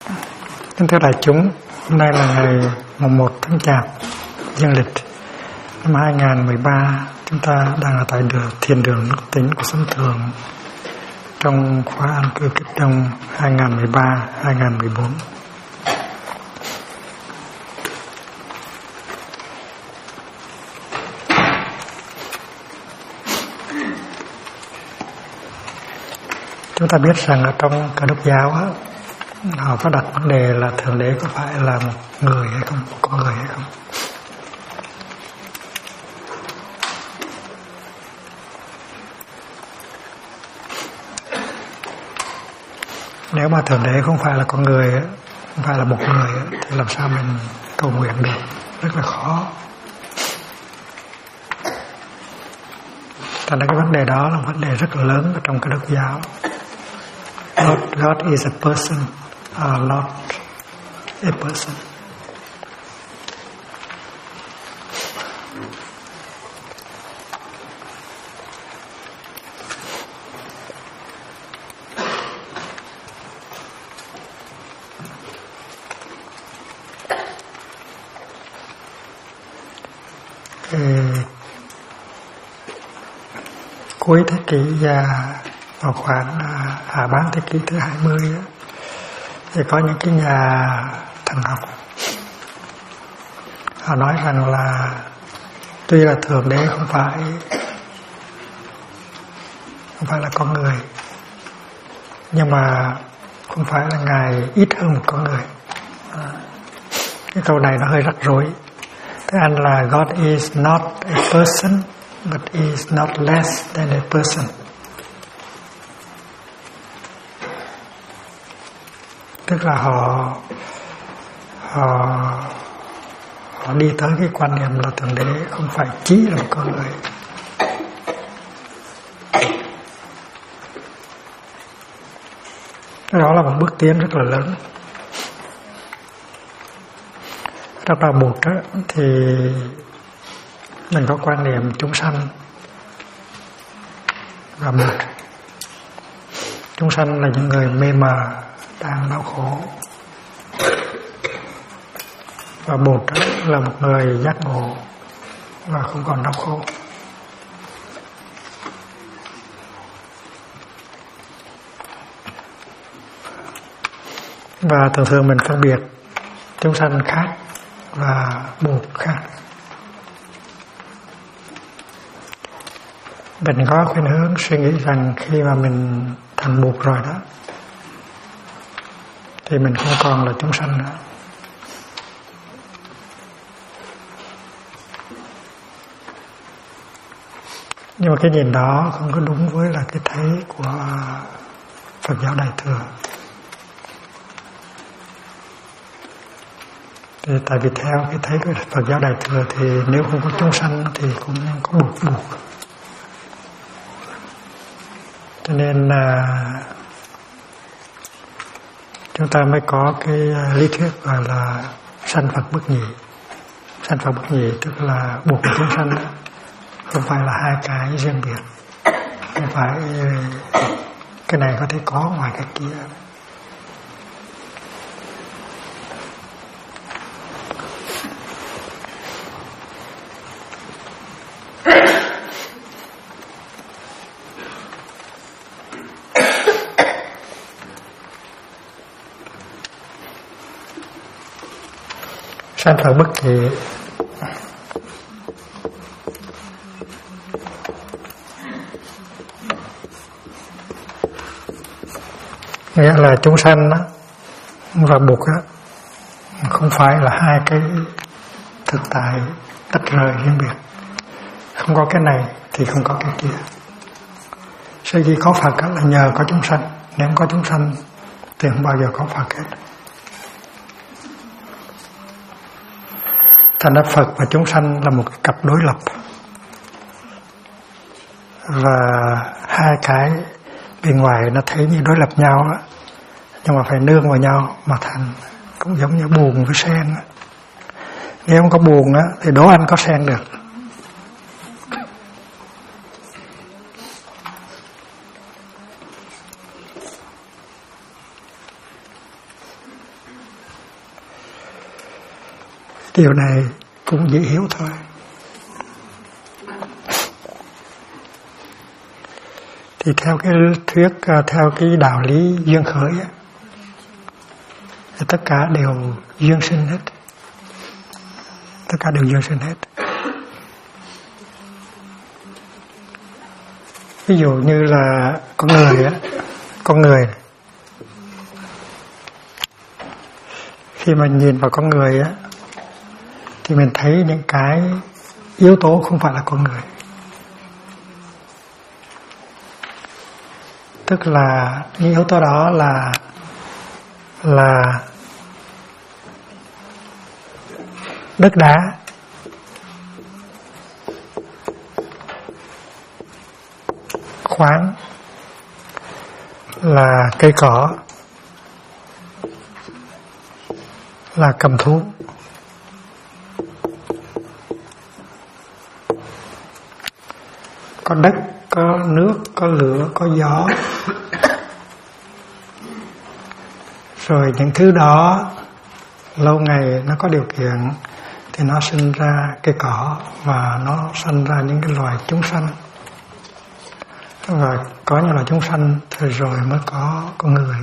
Kính thưa đại chúng, hôm nay là ngày mùng 1 tháng Chạp dương lịch năm 2013. Chúng ta đang ở tại thiền đường Đức Tính của Sống Thường trong khóa an cư Kích Đông 2013-2014. Chúng ta biết rằng ở trong Cơ Đốc giáo á, họ có đặt vấn đề là Thượng Đế có phải là một người hay không, một con người hay không. Nếu mà Thượng Đế không phải là con người, không phải là một người, thì làm sao mình cầu nguyện được? Rất là khó. Thành ra cái vấn đề đó là một vấn đề rất là lớn ở trong Cơ Đốc giáo. God is a person, not a person. Cuối thế kỷ vào khoảng hạ bán thế kỷ thứ 20 thì có những cái nhà thần học họ nói rằng là tuy là Thượng Đế không phải là con người, nhưng mà không phải là Ngài ít hơn một con người. Cái câu này nó hơi rắc rối. Thế anh là God is not a person, but is not less than a person. Tức là họ đi tới cái quan niệm là Thượng Đế không phải chỉ là một con người. Đó là một bước tiến rất là lớn. Trong đạo Bụt thì mình có quan niệm chúng sanh và Bụt. Chúng sanh là những người mê mờ đang đau khổ, và Bụt là một người giác ngộ và không còn đau khổ. Và thường thường mình phân biệt chúng sanh khác và Bụt khác. Mình có khuynh hướng suy nghĩ rằng khi mà mình thành Bụt rồi đó thì mình không còn là chúng sanh nữa. Nhưng mà cái nhìn đó không có đúng với là cái thấy của Phật giáo Đại Thừa. Thì tại vì theo cái thấy của Phật giáo Đại Thừa thì nếu không có chúng sanh thì cũng có Bụt. Cho nên là chúng ta mới có cái lý thuyết gọi là sanh Phật bất nhị. Sanh Phật bất nhị tức là Bụt và chúng sanh không phải là hai cái riêng biệt, không phải cái này có thể có ngoài cái kia. Sanh Phật bất nhị nghĩa là chúng sanh và Bụt không phải là hai cái thực tại tách rời riêng biệt. Không có cái này thì không có cái kia. Sở dĩ có Phật là nhờ có chúng sanh. Nếu không có chúng sanh thì không bao giờ có Phật hết. Thành ra Phật và chúng sanh là một cái cặp đối lập, và hai cái bên ngoài nó thấy như đối lập nhau á, nhưng mà phải nương vào nhau mà thành. Cũng giống như buồn với sen. Nếu không có buồn á thì đố anh có sen được. Điều này cũng dễ hiểu thôi. Thì theo cái thuyết, theo cái đạo lý duyên khởi á, thì tất cả đều duyên sinh hết. Tất cả đều duyên sinh hết. Ví dụ như là con người á, con người khi mà nhìn vào con người á, thì mình thấy những cái yếu tố không phải là con người. Tức là những yếu tố đó là đất đá, khoáng, là cây cỏ, là cầm thú. Có đất, có nước, có lửa, có gió. Rồi những thứ đó lâu ngày nó có điều kiện thì nó sinh ra cây cỏ và nó sinh ra những cái loài chúng sanh. Và có những loài chúng sanh thì rồi mới có con người.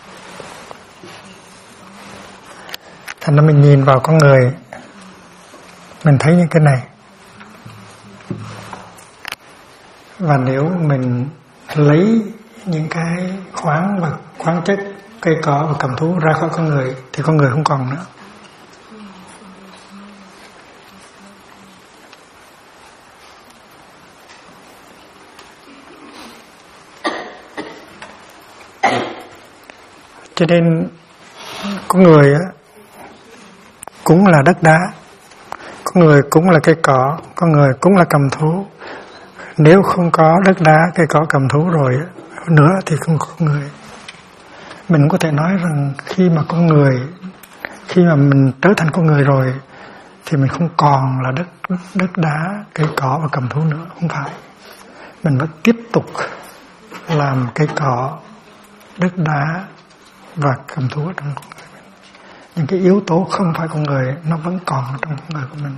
Thành ra mình nhìn vào con người, mình thấy những cái này. Và nếu mình lấy những cái khoáng và khoáng chất, cây cỏ và cầm thú ra khỏi con người thì con người không còn nữa. Cho nên con người á, cũng là đất đá, con người cũng là cây cỏ, con người cũng là cầm thú. Nếu không có đất đá, cây cỏ, cầm thú rồi nữa thì không có người. Mình có thể nói rằng khi mà mình trở thành con người rồi thì mình không còn là đất đá, cây cỏ và cầm thú nữa, không phải. Mình vẫn tiếp tục làm cây cỏ, đất đá và cầm thú trong con người mình. Những cái yếu tố không phải con người nó vẫn còn trong con người của mình.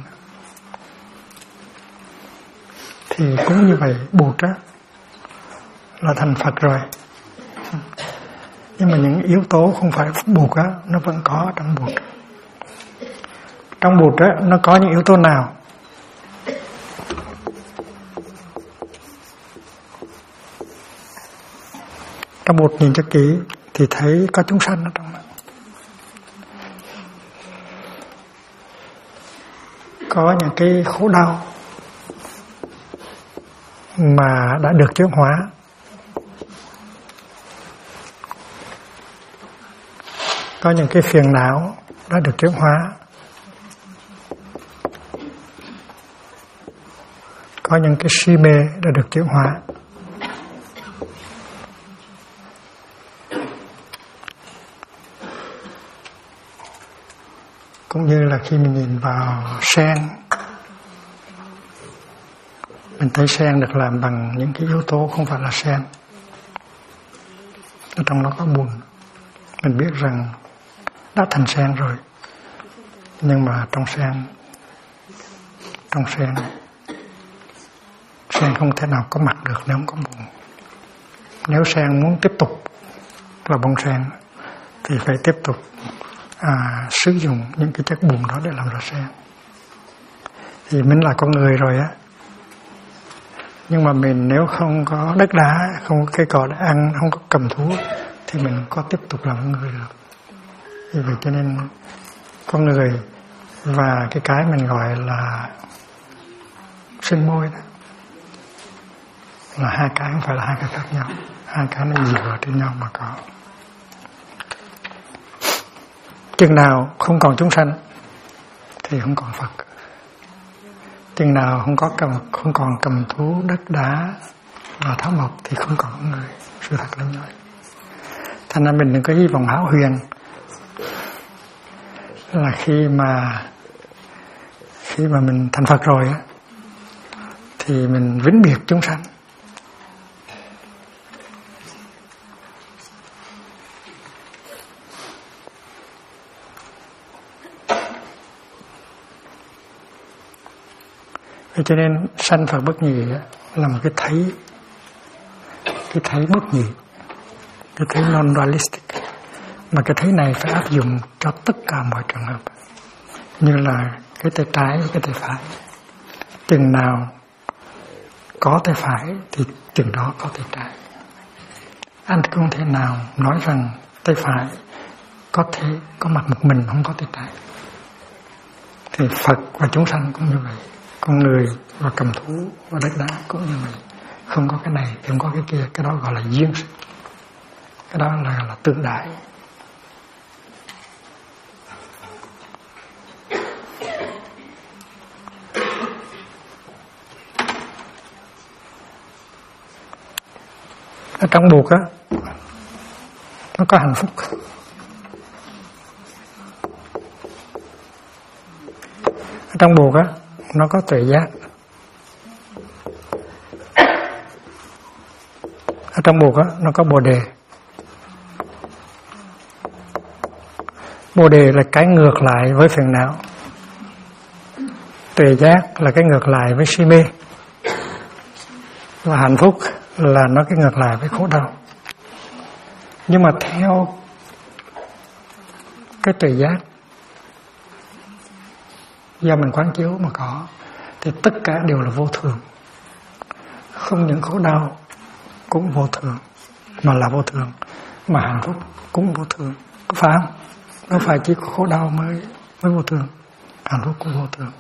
Thì cũng như vậy, Bụt á là thành Phật rồi, nhưng mà những yếu tố không phải Bụt á nó vẫn có trong Bụt. Trong Bụt á nó có những yếu tố nào? Trong Bụt nhìn cho kỹ thì thấy có chúng sanh ở trong đó. Có những cái khổ đau mà đã được chuyển hóa. Có những cái phiền não đã được chuyển hóa. Có những cái si mê đã được chuyển hóa. Cũng như là khi mình nhìn vào sen, mình thấy sen được làm bằng những cái yếu tố không phải là sen. Ở trong đó có bùn. Mình biết rằng đã thành sen rồi. Nhưng mà trong sen không thể nào có mặt được nếu không có bùn. Nếu sen muốn tiếp tục là bông sen thì phải tiếp tục sử dụng những cái chất bùn đó để làm ra sen. Thì mình là con người rồi á, nhưng mà mình nếu không có đất đá, không có cây cỏ để ăn, không có cầm thú thì mình có tiếp tục làm con người được. Vì vậy cho nên con người và cái mình gọi là sinh môi đó là hai cái, không phải là hai cái khác nhau. Hai cái nó dựa trên nhau mà có. Chừng nào không còn chúng sanh thì không còn Phật. Chừng nào không còn cầm thú, đất đá và thảo mộc thì không còn người. Sự thật là như vậy. Thành ra mình đừng có hy vọng hão huyền là khi mà mình thành Phật rồi á thì mình vĩnh biệt chúng sanh. Cho nên sanh Phật bất nhị là một cái thấy bất nhị, cái thấy non-dualistic. Mà cái thấy này phải áp dụng cho tất cả mọi trường hợp, như là cái tay trái với cái tay phải. Chừng nào có tay phải thì chừng đó có tay trái. Anh không thể nào nói rằng tay phải có thể có mặt một mình, không có tay trái. Thì Phật và chúng sanh cũng như vậy, con người và cầm thú và đất đá cũng như vậy. Không có cái này thì không có cái kia, cái đó gọi là duyên sự, cái đó là tương đại. Ở trong buộc á, nó có hạnh phúc. Ở trong buộc á, nó có tuệ giác. Ở trong buộc á, nó có bồ đề. Bồ đề là cái ngược lại với phiền não. Tuệ giác là cái ngược lại với si mê. Và hạnh phúc là nó cái ngược lại với khổ đau. Nhưng mà theo cái tuệ giác do mình quán chiếu mà có, thì tất cả đều là vô thường. Không những khổ đau cũng vô thường, mà là vô thường, mà hạnh phúc cũng vô thường, có phải không? Đâu phải chỉ có khổ đau mới vô thường, hạnh phúc cũng vô thường.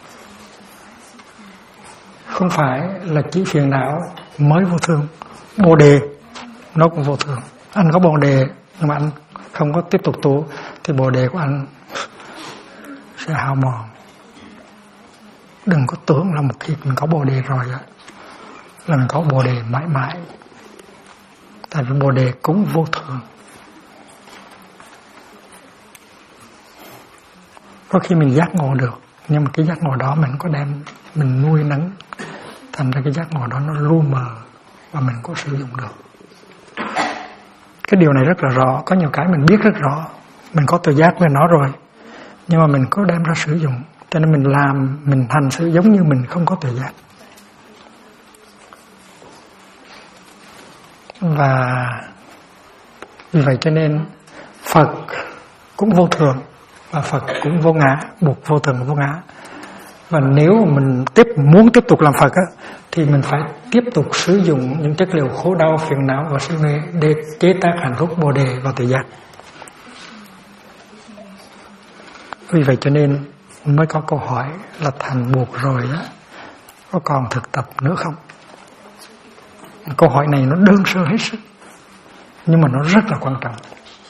Không phải là chỉ phiền não mới vô thường, bồ đề nó cũng vô thường. Anh có bồ đề nhưng mà anh không có tiếp tục tu thì bồ đề của anh sẽ hao mòn. Đừng có tưởng là một khi mình có bồ đề rồi là mình có bồ đề mãi mãi. Tại vì bồ đề cũng vô thường. Có khi mình giác ngộ được, nhưng mà cái giác ngộ đó mình có đem mình nuôi nấng, thành ra cái giác ngộ đó nó lu mờ và mình có sử dụng được. Cái điều này rất là rõ. Có nhiều cái mình biết rất rõ, mình có tự giác về nó rồi, nhưng mà mình có đem ra sử dụng. Cho nên mình hành sự giống như mình không có tự giác. Và vì vậy cho nên Phật cũng vô thường và Phật cũng vô ngã, buộc vô thường và vô ngã. Và nếu mình muốn tiếp tục làm Phật á, thì mình phải tiếp tục sử dụng những chất liệu khổ đau, phiền não và si mê để chế tác hạnh phúc, bồ đề và tự giác. Vì vậy cho nên mới có câu hỏi là thành buộc rồi á, có còn thực tập nữa không? Câu hỏi này nó đơn sơ hết sức, nhưng mà nó rất là quan trọng.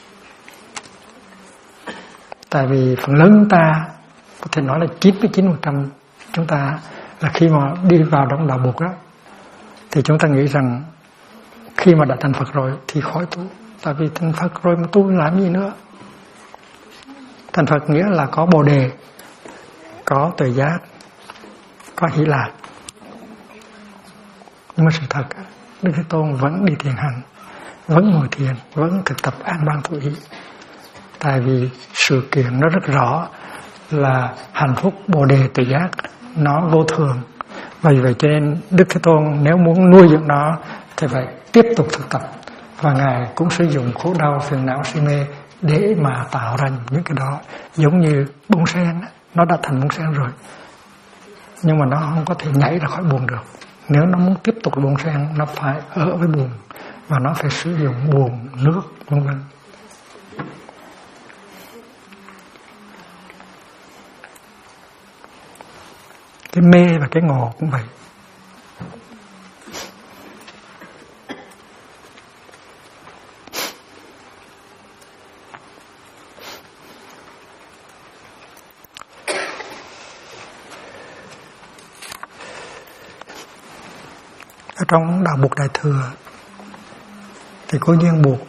Tại vì phần lớn chúng ta, có thể nói là 99% chúng ta là khi mà đi vào trong đạo buộc đó, thì chúng ta nghĩ rằng khi mà đã thành Phật rồi thì khỏi tu. Tại vì thành Phật rồi mà tu làm gì nữa? Thành Phật nghĩa là có bồ đề, có tuệ giác, có hỷ lạc. Nhưng mà sự thật, Đức Thế Tôn vẫn đi thiền hành, vẫn ngồi thiền, vẫn thực tập an ban thủ ý. Tại vì sự kiện nó rất rõ là hạnh phúc, bồ đề, tuệ giác nó vô thường. Vì vậy cho nên Đức Thế Tôn nếu muốn nuôi dưỡng nó thì phải tiếp tục thực tập. Và Ngài cũng sử dụng khổ đau, phiền não, si mê để mà tạo ra những cái đó. Giống như bông sen, nó đã thành bông sen rồi, nhưng mà nó không có thể nhảy ra khỏi buồng được. Nếu nó muốn tiếp tục bông sen, nó phải ở với buồng, và nó phải sử dụng buồng, nước, vân vân. Cái mê và cái ngộ cũng vậy. Ở trong đạo buộc Đại Thừa thì có duyên buộc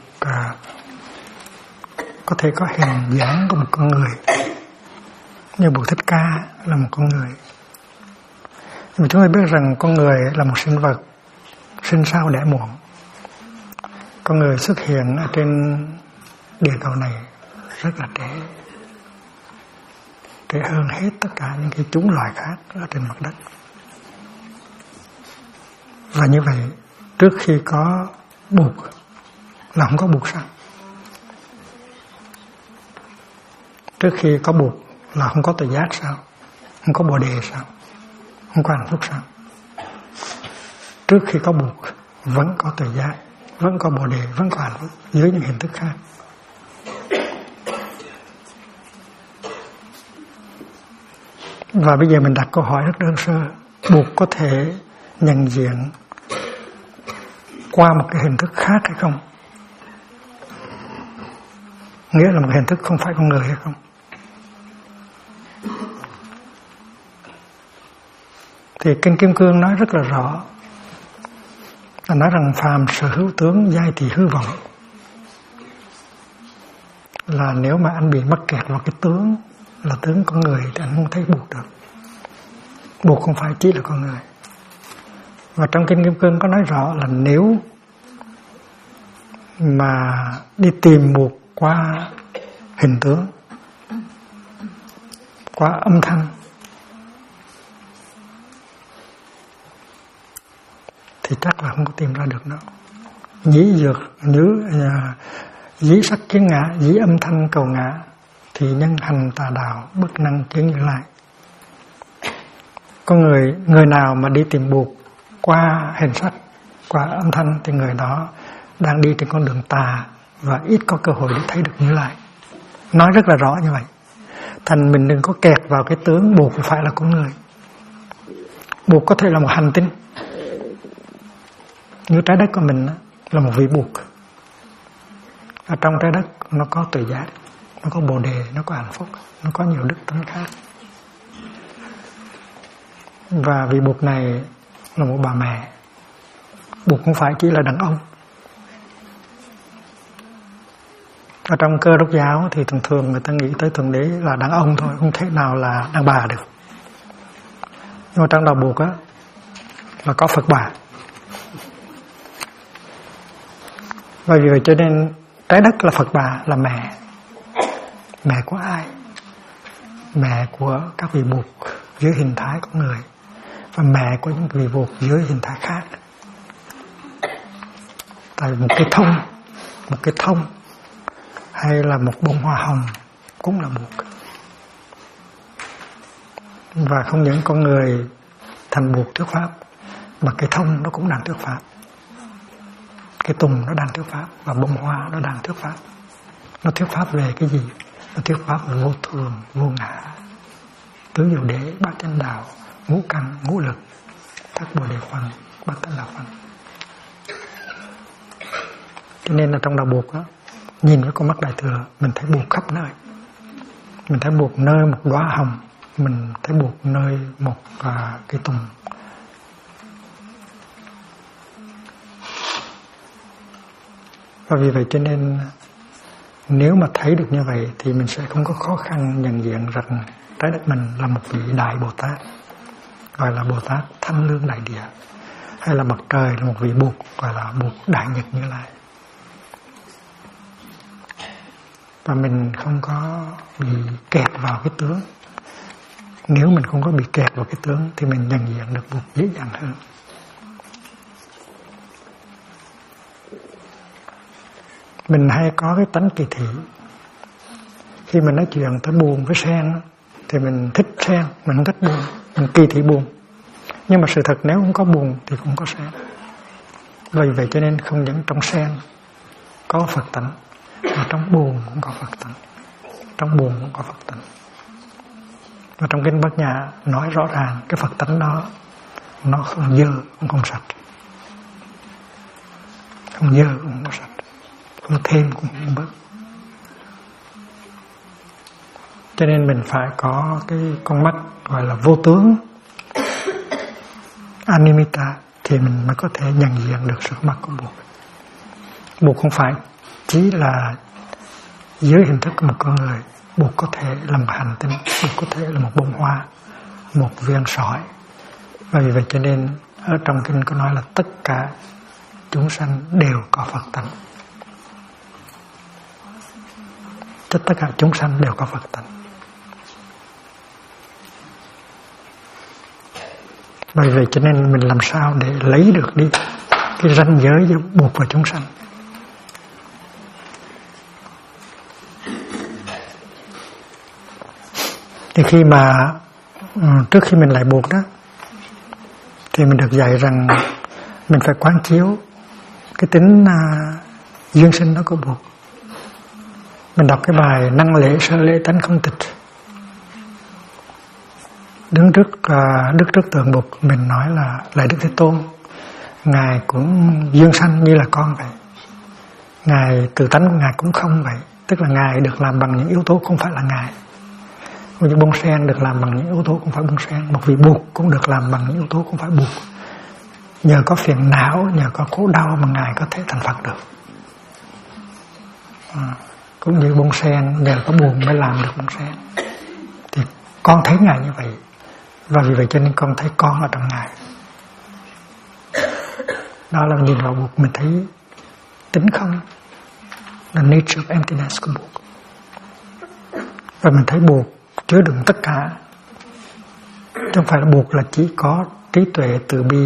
có thể có hình dáng của một con người, như buộc Thích Ca là một con người. Nhưng chúng ta biết rằng con người là một sinh vật sinh sau đẻ muộn. Con người xuất hiện ở trên địa cầu này rất là trẻ hơn hết tất cả những cái chủng loài khác ở trên mặt đất. Và như vậy trước khi có buộc là không có buộc sao? Trước khi có buộc là không có tự giác sao? Không có bồ đề sao? Không có hạnh phúc sao? Trước khi có buộc vẫn có tự giác, vẫn có bồ đề, vẫn có hạnh phúc dưới những hình thức khác. Và bây giờ mình đặt câu hỏi rất đơn sơ, buộc có thể nhận diện qua một cái hình thức khác hay không? Nghĩa là một hình thức không phải con người hay không? Thì Kinh Kim Cương nói rất là rõ, là nói rằng phàm sở hữu tướng giai thì hư vọng. Là nếu mà anh bị mắc kẹt vào cái tướng là tướng con người thì anh không thấy buộc được. Buộc không phải chỉ là con người. Và trong Kinh Kim Cương có nói rõ là nếu mà đi tìm buộc qua hình tướng, qua âm thanh, thì chắc là không có tìm ra được nó. Dĩ dược dĩ sắc kiến ngã, dĩ âm thanh cầu ngã, thì nhân hành tà đạo bất năng kiến Như Lai. Có người nào mà đi tìm buộc qua hình sắc, qua âm thanh thì người đó đang đi trên con đường tà và ít có cơ hội để thấy được Như Lai. Nói rất là rõ như vậy. Thành mình đừng có kẹt vào cái tướng buộc phải là con người. Buộc có thể là một hành tinh. Như trái đất của mình là một vị buộc. Ở trong trái đất nó có tự giác, nó có bồ đề, nó có hạnh phúc, nó có nhiều đức tính khác. Và vị buộc này là một bà mẹ. Buộc không phải chỉ là đàn ông. Ở trong Cơ Đốc giáo thì thường thường người ta nghĩ tới Thượng Đế là đàn ông thôi, không thể nào là đàn bà được. Nhưng mà trong đạo buộc là có Phật bà. Và vì vậy cho nên trái đất là Phật bà, là mẹ. Mẹ của ai? Mẹ của các vị buộc dưới hình thái con người, và mẹ của những vị buộc dưới hình thái khác. Tại một cái thông hay là một bông hoa hồng cũng là buộc. Và không những con người thành buộc thuyết pháp, mà cái thông nó cũng đang thuyết pháp. Cái tùng nó đang thuyết pháp, và bông hoa nó đang thuyết pháp. Nó thuyết pháp về cái gì? Nó thuyết pháp về vô thường, vô ngã, tứ diệu đế, bát chánh đạo, ngũ căn, ngũ lực, thất bồ đề phần, bát chánh đạo phần. Cho nên là trong đạo buộc nhìn với con mắt Đại Thừa, mình thấy buộc khắp nơi. Mình thấy buộc nơi một đóa hồng, mình thấy buộc nơi một cái tùng. Và vì vậy cho nên nếu mà thấy được như vậy thì mình sẽ không có khó khăn nhận diện rằng trái đất mình là một vị Đại Bồ Tát, gọi là Bồ Tát Thanh Lương Đại Địa, hay là mặt trời là một vị buộc, gọi là buộc Đại Nhật Như Lai. Và mình không có bị kẹt vào cái tướng. Nếu mình không có bị kẹt vào cái tướng thì mình nhận diện được buộc dễ dàng hơn. Mình hay có cái tánh kỳ thị. Khi mình nói chuyện tới buồn với sen thì mình thích sen, mình không thích buồn, mình kỳ thị buồn. Nhưng mà sự thật nếu không có buồn thì cũng có sen. Vì vậy cho nên không những trong sen có Phật tánh, mà trong buồn cũng có Phật tánh. Trong buồn cũng có Phật tánh. Và trong Kinh Bát Nhã nói rõ ràng cái Phật tánh đó nó không dơ, không sạch. Không dơ cũng không sạch, không thêm cũng không bớt. Cho nên mình phải có cái con mắt gọi là vô tướng, animita, thì mình mới có thể nhận diện được sự mặt của buộc. Buộc không phải chỉ là dưới hình thức của một con người. Buộc có thể là một hành tinh, buộc có thể là một bông hoa, một viên sỏi. Và vì vậy cho nên ở trong kinh có nói là tất cả chúng sanh đều có Phật tánh. Tất cả chúng sanh đều có Phật tánh. Bởi vậy cho nên mình làm sao để lấy được đi cái ranh giới giữa buộc và chúng sanh. Thì khi mà trước khi mình lại buộc đó, thì mình được dạy rằng mình phải quán chiếu cái tính duyên sinh đó của buộc. Mình đọc cái bài Năng lễ sơ lễ tánh không tịch, đứng trước tượng Bụt, mình nói là lại Đức Thế Tôn, Ngài cũng duyên sanh như là con vậy, Ngài tự tánh của Ngài cũng không vậy, tức là Ngài được làm bằng những yếu tố không phải là Ngài. Một vị bông sen được làm bằng những yếu tố không phải bông sen, một vị Bụt cũng được làm bằng những yếu tố không phải Bụt. Nhờ có phiền não, nhờ có khổ đau mà Ngài có thể thành Phật được. Cũng như bông sen, nhờ có buồn mới làm được bông sen. Thì con thấy Ngài như vậy, và vì vậy cho nên con thấy con ở trong Ngài. Đó là nhìn vào Bụt mình thấy tính không, là nature of emptiness của Bụt. Và mình thấy Bụt chứa đựng tất cả, chứ không phải là Bụt là chỉ có trí tuệ, từ bi,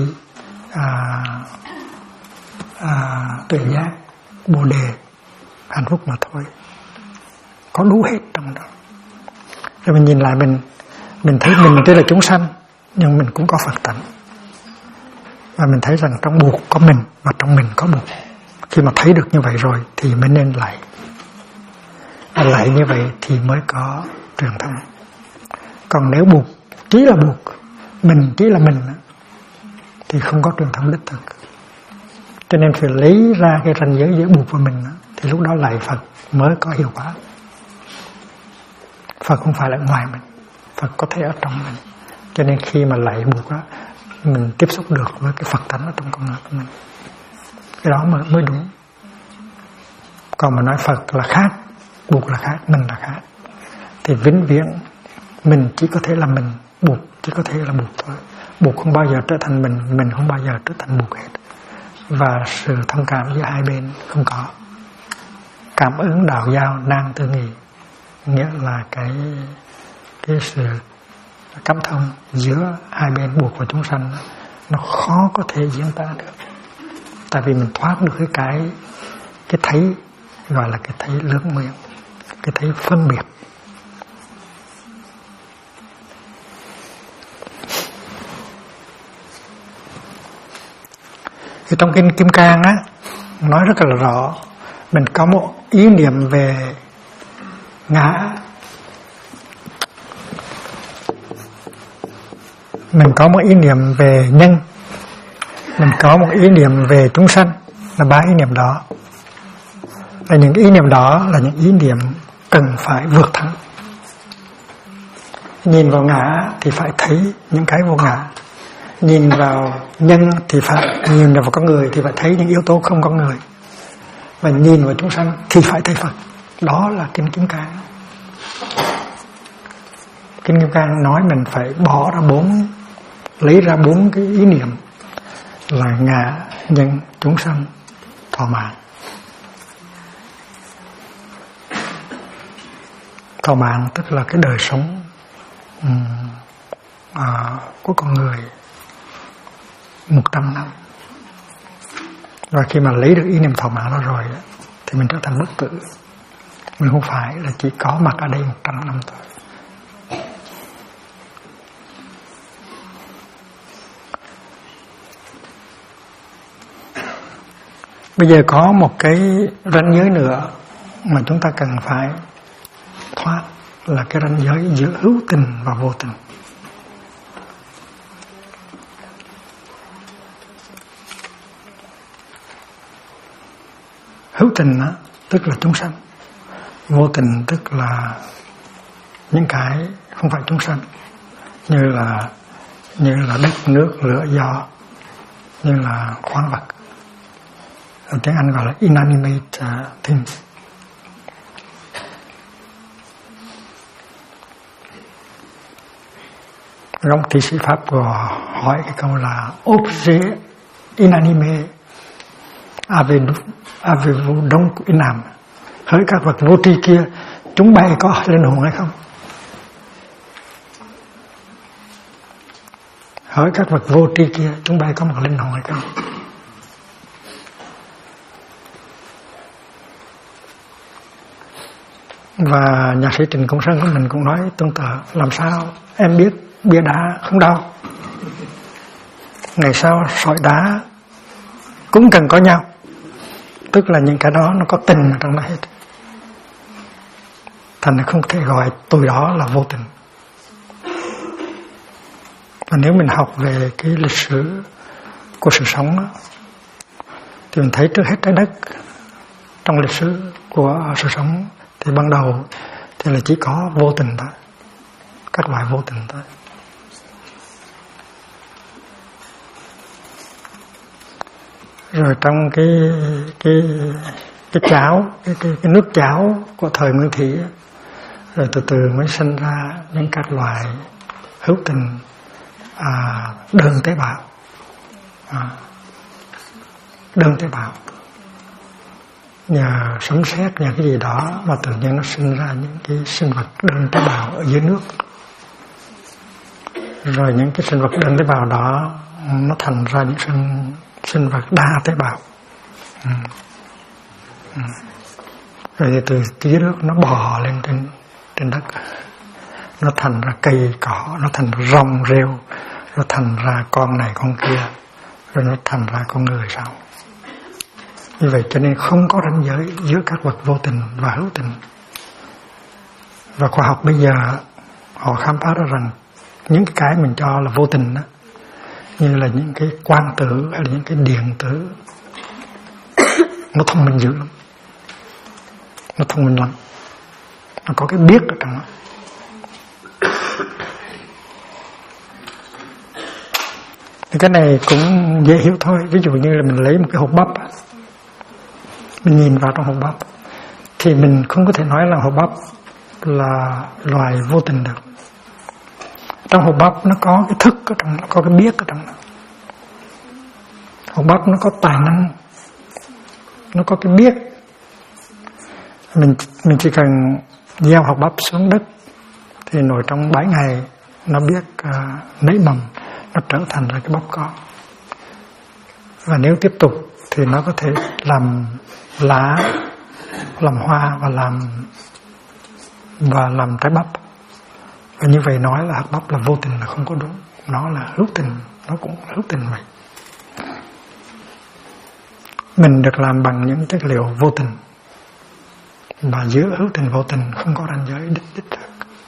tuệ giác, bồ đề, hạnh phúc mà thôi, có đủ hết trong đó. Rồi mình nhìn lại mình thấy mình tuy là chúng sanh nhưng mình cũng có Phật tánh, và mình thấy rằng trong Bụt có mình và trong mình có Bụt. Khi mà thấy được như vậy rồi thì mới nên lạy. Lạy như vậy thì mới có truyền thông. Còn nếu Bụt chỉ là Bụt, mình chỉ là mình, thì không có truyền thông đích thực. Cho nên phải lấy ra cái ranh giới giữa Bụt và mình, thì lúc đó lạy Phật mới có hiệu quả. Phật không phải là ngoài mình, Phật có thể ở trong mình. Cho nên khi mà lạy Bụt đó, mình tiếp xúc được với cái Phật tánh ở trong con người của mình. Cái đó mới đúng. Còn mà nói Phật là khác, Bụt là khác, mình là khác, thì vĩnh viễn mình chỉ có thể là mình, Bụt chỉ có thể là Bụt thôi. Bụt không bao giờ trở thành mình không bao giờ trở thành Bụt hết. Và sự thông cảm giữa hai bên không có. Cảm ứng đạo giao nan tư nghị, nghĩa là cái sự cảm thông giữa hai bên Bụt và chúng sanh nó khó có thể diễn tả được. Tại vì mình thoát được cái thấy, gọi là cái thấy lưỡng nguyện, cái thấy phân biệt. Thì trong kinh Kim Cang á nói rất là rõ, mình có một ý niệm về ngã, mình có một ý niệm về nhân, mình có một ý niệm về chúng sanh, là 3 ý niệm đó. Và những ý niệm đó là những ý niệm cần phải vượt thắng. Nhìn vào ngã thì phải thấy những cái vô ngã, nhìn vào nhân thì phải nhìn vào con người thì phải thấy những yếu tố không con người, và nhìn vào chúng sanh thì phải thấy Phật. Đó là kinh Kim Cang. Kinh Kim Cang nói mình phải bỏ ra lấy ra 4 cái ý niệm là ngã, nhân, chúng sanh, thọ mạng. Thọ mạng tức là cái đời sống của con người 100 năm. Và khi mà lấy được ý niệm thọ mạng đó rồi thì mình trở thành bất tử. Mình không phải là chỉ có mặt ở đây 100 năm thôi. Bây giờ có một cái ranh giới nữa mà chúng ta cần phải thoát, là cái ranh giới giữa hữu tình và vô tình. Hữu tình đó, tức là chúng sanh. Vô tình tức là những cái không phải chúng sanh, như là đất, nước, lửa, gió, như là khoáng vật. Ở tiếng Anh gọi là inanimate things. Ông thi sĩ Pháp có hỏi cái câu là objet inanimé avez-vous donc une âme? Hỡi các vật vô tri kia, chúng bay có linh hồn hay không? Hỏi các vật vô tri kia, chúng bay có một linh hồn hay không? Và nhạc sĩ Trịnh Công Sơn của mình cũng nói tương tự, làm sao em biết bia đá không đau? Ngày sau sỏi đá cũng cần có nhau, tức là những cái đó nó có tình ở trong đó hết. Thành không thể gọi tôi đó là vô tình. Và nếu mình học về cái lịch sử của sự sống đó, thì mình thấy trước hết trái đất trong lịch sử của sự sống thì ban đầu thì là chỉ có vô tình thôi, các loại vô tình thôi. Rồi trong cái cháo, cái nước cháo của thời Nguyên Thủy, rồi từ từ mới sinh ra những các loài hữu tình đơn tế bào, đơn tế bào. Nhờ sấm sét, nhờ cái gì đó mà tự nhiên nó sinh ra những cái sinh vật đơn tế bào ở dưới nước. Rồi những cái sinh vật đơn tế bào đó nó thành ra những sinh vật đa tế bào. Rồi thì từ dưới nước nó bò lên trên đất, nó thành ra cây cỏ, nó thành ra rong rêu, nó thành ra con này con kia, rồi nó thành ra con người sau. Như vậy cho nên không có ranh giới giữa các vật vô tình và hữu tình. Và khoa học bây giờ họ khám phá ra rằng những cái mình cho là vô tình đó, như là những cái quang tử hay là những cái điện tử, nó thông minh dữ lắm, nó thông minh lắm, nó có cái biết ở trong đó. Thì cái này cũng dễ hiểu thôi. Ví dụ như là mình lấy một cái hộp bắp, mình nhìn vào trong hộp bắp thì mình không có thể nói là hộp bắp là loài vô tình được. Trong hộp bắp nó có cái thức ở trong, nó có cái biết ở trong đó. Hộp bắp nó có tài năng, nó có cái biết. Mình chỉ cần gieo hộp bắp xuống đất thì nổi trong 7 ngày nó biết nảy mầm, nó trở thành ra cái bắp con. Và nếu tiếp tục thì nó có thể làm lá, làm hoa và làm trái bắp. Và như vậy nói là hạt bắp là vô tình là không có đúng, nó là hữu tình, nó cũng hữu tình vậy. Mình được làm bằng những chất liệu vô tình, và giữa hữu tình vô tình không có ranh giới đích thực.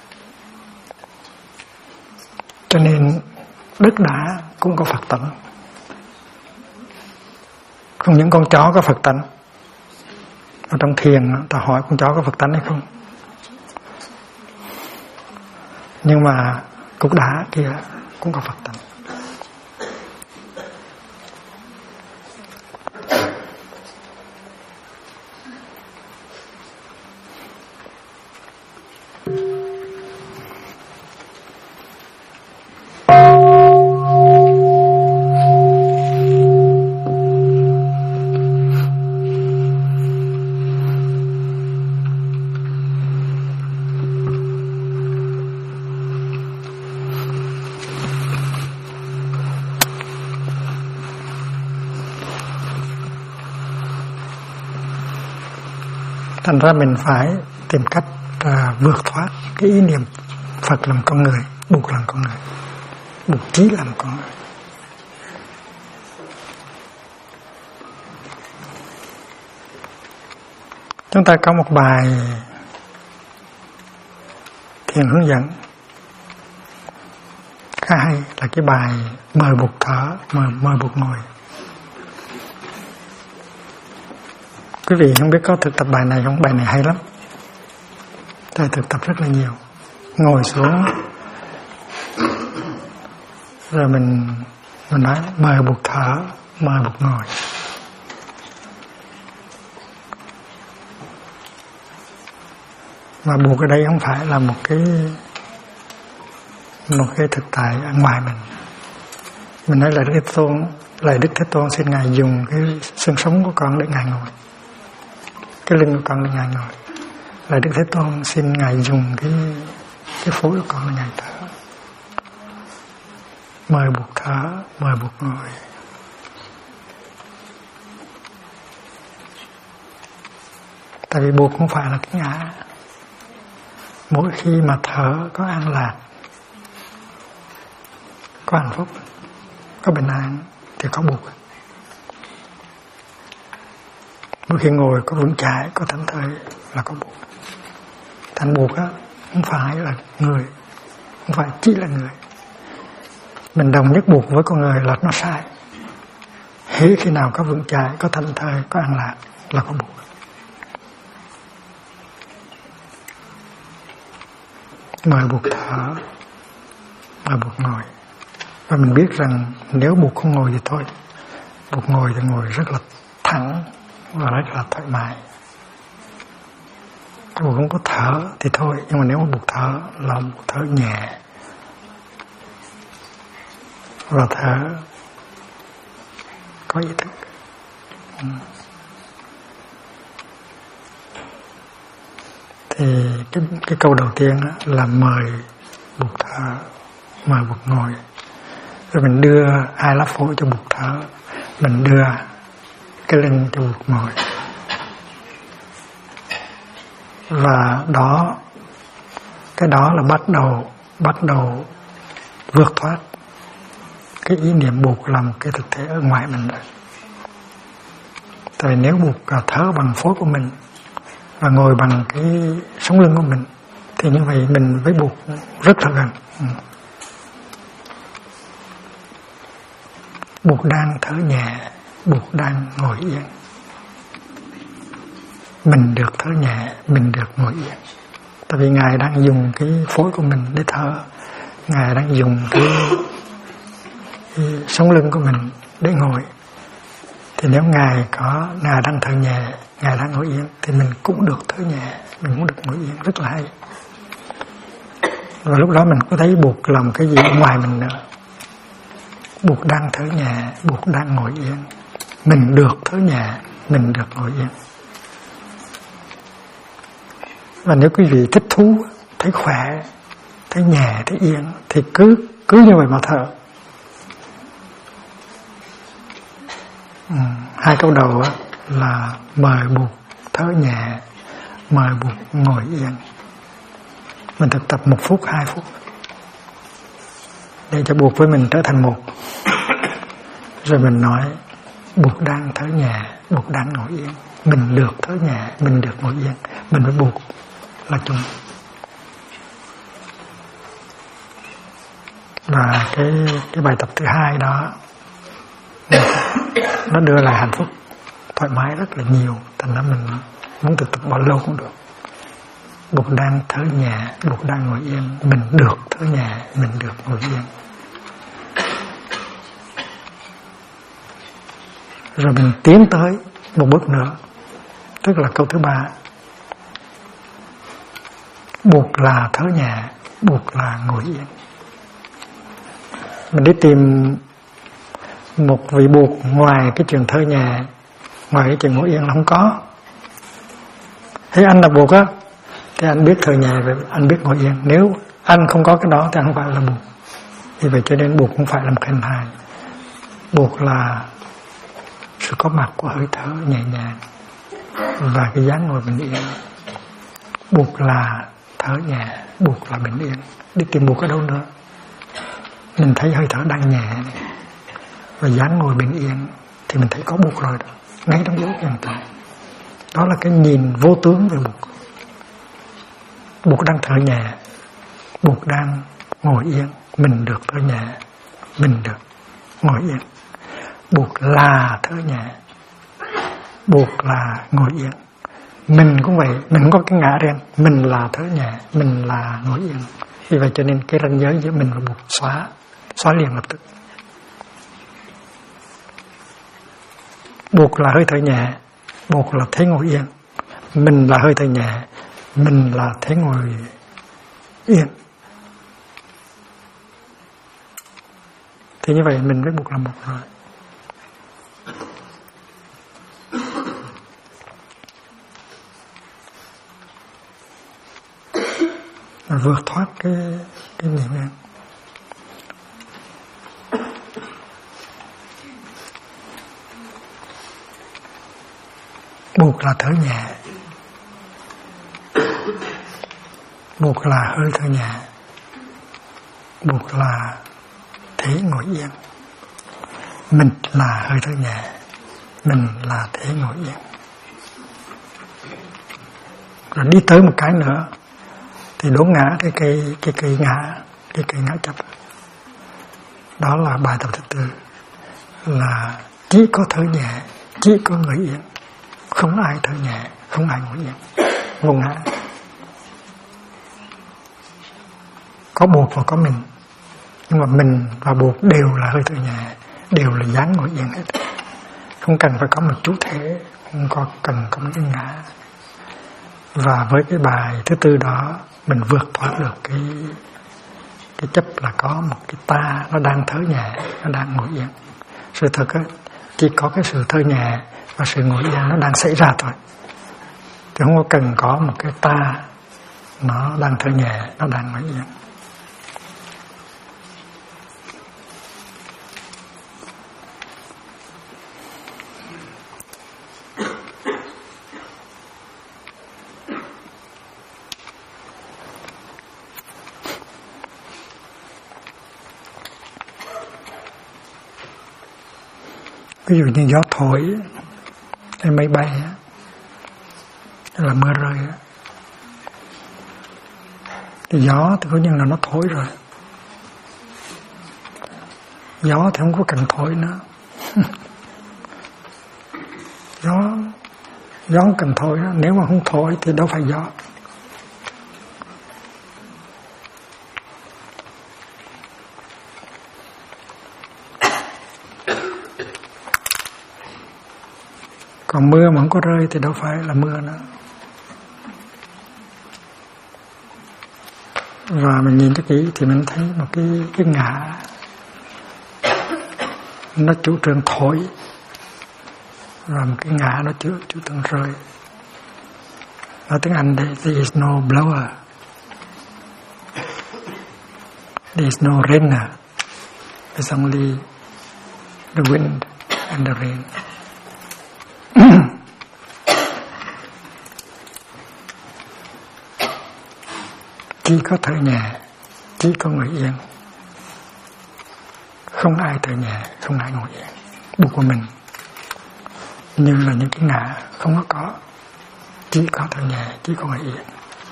Cho nên đất đá cũng có Phật tánh. Không những con chó có Phật tánh. Ở trong thiền ta hỏi con chó có Phật tánh hay không, nhưng mà cục đá kia cũng có Phật tánh. Thành ra mình phải tìm cách vượt thoát cái ý niệm Phật làm con người, buộc làm con người, buộc trí làm con người. Chúng ta có một bài thiền hướng dẫn khá hay, là cái bài mời buộc thở, mời buộc ngồi. Quý vị không biết có thực tập bài này không? Bài này hay lắm. Thầy thực tập rất là nhiều. Ngồi xuống rồi mình nói mời buộc thở, mời buộc ngồi. Mà buộc ở đây không phải là một cái thực tại ở ngoài mình. Mình nói lời Đức Thế Tôn xin Ngài dùng cái xương sống của con để Ngài ngồi, cái lưng của con để Ngài ngồi. Lời Đức Thế Tôn xin Ngài dùng cái phổi của con để Ngài thở. mời buộc thở, mời buộc ngồi. Tại vì buộc không phải là cái ngã. Mỗi khi mà thở có an lạc, có hạnh phúc, có bình an thì có buộc. Mỗi khi ngồi có vững chãi, có thảnh thơi là có buộc. Thành buộc á không phải là người, không phải chỉ là người. Mình đồng nhất buộc với con người là nó sai. Hễ khi nào có vững chãi, có thảnh thơi, có an lạc là có buộc. Mời buộc thở, mời buộc ngồi. Và mình biết rằng nếu buộc không ngồi thì thôi. Buộc ngồi thì ngồi rất là thẳng và rất là thoải mái. Buộc không có thở thì thôi. Nhưng mà nếu mà buộc thở là buộc thở nhẹ và thở có ý thức. Thì cái câu đầu tiên là mời buộc thở, mời buộc ngồi. Rồi mình đưa hai lá phổi cho buộc thở, mình đưa cái lưng cho buộc ngồi. Và cái đó là bắt đầu vượt thoát cái ý niệm buộc là một cái thực thể ở ngoài mình rồi. Tại vì nếu buộc thở bằng phổi của mình và ngồi bằng cái sống lưng của mình thì như vậy mình với buộc rất là gần. Buộc đang thở nhẹ, buộc đang ngồi yên. Mình được thở nhẹ, mình được ngồi yên. Tại vì Ngài đang dùng cái phổi của mình để thở, Ngài đang dùng cái sống lưng của mình để ngồi. Thì nếu Ngài đang thở nhẹ, Ngài đang ngồi yên thì mình cũng được thở nhẹ, mình cũng được ngồi yên, rất là hay. Và lúc đó mình có thấy buộc làm cái gì ngoài mình nữa. Buộc đang thở nhẹ, buộc đang ngồi yên. Mình được thở nhẹ, mình được ngồi yên. Và nếu quý vị thích thú, thấy khỏe, thấy nhẹ, thấy yên thì cứ như vậy mà thở. Hai câu đầu là mời buộc thở nhẹ, mời buộc ngồi yên. Mình thực tập 1 phút, 2 phút để cho buộc với mình trở thành một. Rồi mình nói buộc đang thở nhẹ, buộc đang ngồi yên. Mình được thở nhẹ, mình được ngồi yên. Mình với buộc là chung. Và cái bài tập thứ hai đó nó đưa lại hạnh phúc thoải mái rất là nhiều. Thành ra mình muốn thực tập bao lâu cũng được. Buộc đang thở nhẹ, buộc đang ngồi yên. Mình được thở nhẹ, mình được ngồi yên. Rồi mình tiến tới một bước nữa, tức là câu thứ 3. Buộc là thở nhẹ, buộc là ngồi yên. Mình đi tìm một vị buộc ngoài cái chuyện thở nhẹ, ngoài cái chuyện ngồi yên là không có. Thế anh là buộc á thì anh biết thở nhẹ và anh biết ngồi yên. Nếu anh không có cái đó thì anh không phải là buộc. Vì vậy cho nên buộc không phải là một hình hài. Buộc là sự có mặt của hơi thở nhẹ nhàng và cái dáng ngồi bình yên. Buộc là thở nhẹ, buộc là bình yên. Đi tìm buộc ở đâu nữa? Mình thấy hơi thở đang nhẹ và dáng ngồi bình yên thì mình thấy có buộc rồi đó, ngay trong dấu hiện tại. Đó là cái nhìn vô tướng về buộc. Buộc đang thở nhẹ, buộc đang ngồi yên. Mình được thở nhẹ, mình được ngồi yên. Buộc là thở nhẹ, buộc là ngồi yên. Mình cũng vậy, mình không có cái ngã riêng. Mình là thở nhẹ, mình là ngồi yên. Vì vậy cho nên cái ranh giới giữa mình và buộc xóa liền lập tức. Buộc là hơi thở nhẹ, buộc là thế ngồi yên. Mình là hơi thở nhẹ, mình là thế ngồi yên. Thì như vậy mình với buộc là một rồi. Vượt thoát cái niệm em. buộc là thở nhẹ, buộc là hơi thở nhẹ, buộc là thế ngồi yên. Mình là hơi thở nhẹ, mình là thế ngồi yên. Rồi đi tới một cái nữa thì đốn ngã cái cây ngã chấp. Đó là bài tập thứ tư, là chỉ có thở nhẹ, chỉ có ngồi yên, không ai thở nhẹ, không ai ngồi yên, vô ngã. Có buộc và có mình, nhưng mà mình và buộc đều là hơi thở nhẹ, đều là dáng ngồi yên hết, không cần phải có một chút thế, không cần có một cái ngã. Và với cái bài thứ tư đó, mình vượt thoát được cái chấp là có một cái ta nó đang thở nhẹ, nó đang ngồi yên. Sự thật á, chỉ có cái sự thở nhẹ và sự ngồi yên nó đang xảy ra thôi, thì không có cần có một cái ta nó đang thở nhẹ, nó đang ngồi yên. Ví dụ như gió thổi hay mây bay hay là mưa rơi, thì gió thì có nhân là nó thổi rồi, gió thì không có cần thổi nữa. gió không cần thổi nữa. Nếu mà không thổi thì đâu phải gió. Còn mưa mà không có rơi thì đâu phải là mưa nữa. Và mình nhìn cho kỹ thì mình thấy một cái ngã nó chủ trương thổi, và một cái ngã nó chủ trương rơi. Ở tiếng Anh đây, there is no blower, there is no rainer, there's only the wind and the rain. Chỉ có thở nhẹ, chỉ có ngồi yên, không ai thở nhẹ, không ai ngồi yên. Buộc của mình như là những cái ngã không có, chỉ có thở nhẹ, chỉ có ngồi yên.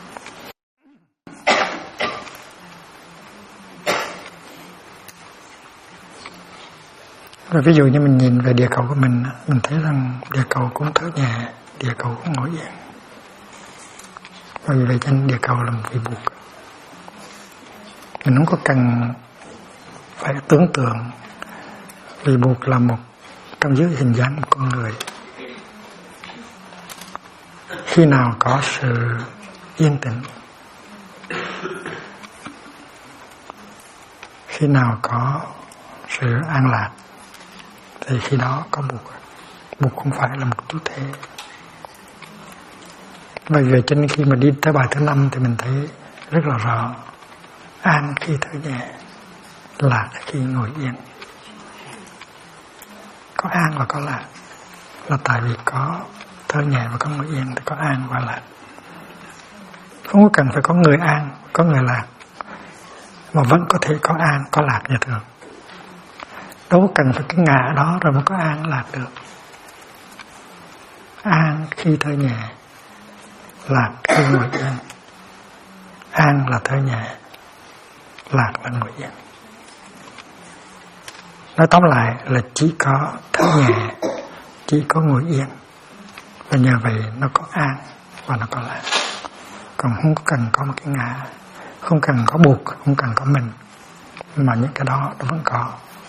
Rồi ví dụ như mình nhìn về địa cầu của mình thấy rằng địa cầu cũng thở nhẹ, địa cầu cũng ngồi yên. Bởi vì trên địa cầu là một vị buộc. Mình không có cần phải tưởng tượng vị buộc là một trong dưới hình dáng một con người. Khi nào có sự yên tĩnh, khi nào có sự an lạc, thì khi đó có buộc. Buộc không phải là một chút thế. Bởi vì cho nên khi mà đi tới bài thứ 5 thì mình thấy rất là rõ. An khi thở nhẹ, lạc khi ngồi yên. Có an và có lạc là tại vì có thở nhẹ và có ngồi yên thì có an và lạc. Không có cần phải có người an, có người lạc, mà vẫn có thể có an, có lạc như thường. Đâu có cần phải cái ngã đó rồi mới có an lạc được. An khi thở nhẹ, lạc khi ngồi yên. An là thở nhẹ, lạc là ngồi yên. Nói tóm lại là chỉ có thở nhẹ, chỉ có ngồi yên, và nhờ vậy nó có an và nó có lạc. Còn không cần có một cái ngã, không cần có buộc, không cần có mình, mà những cái đó nó vẫn có.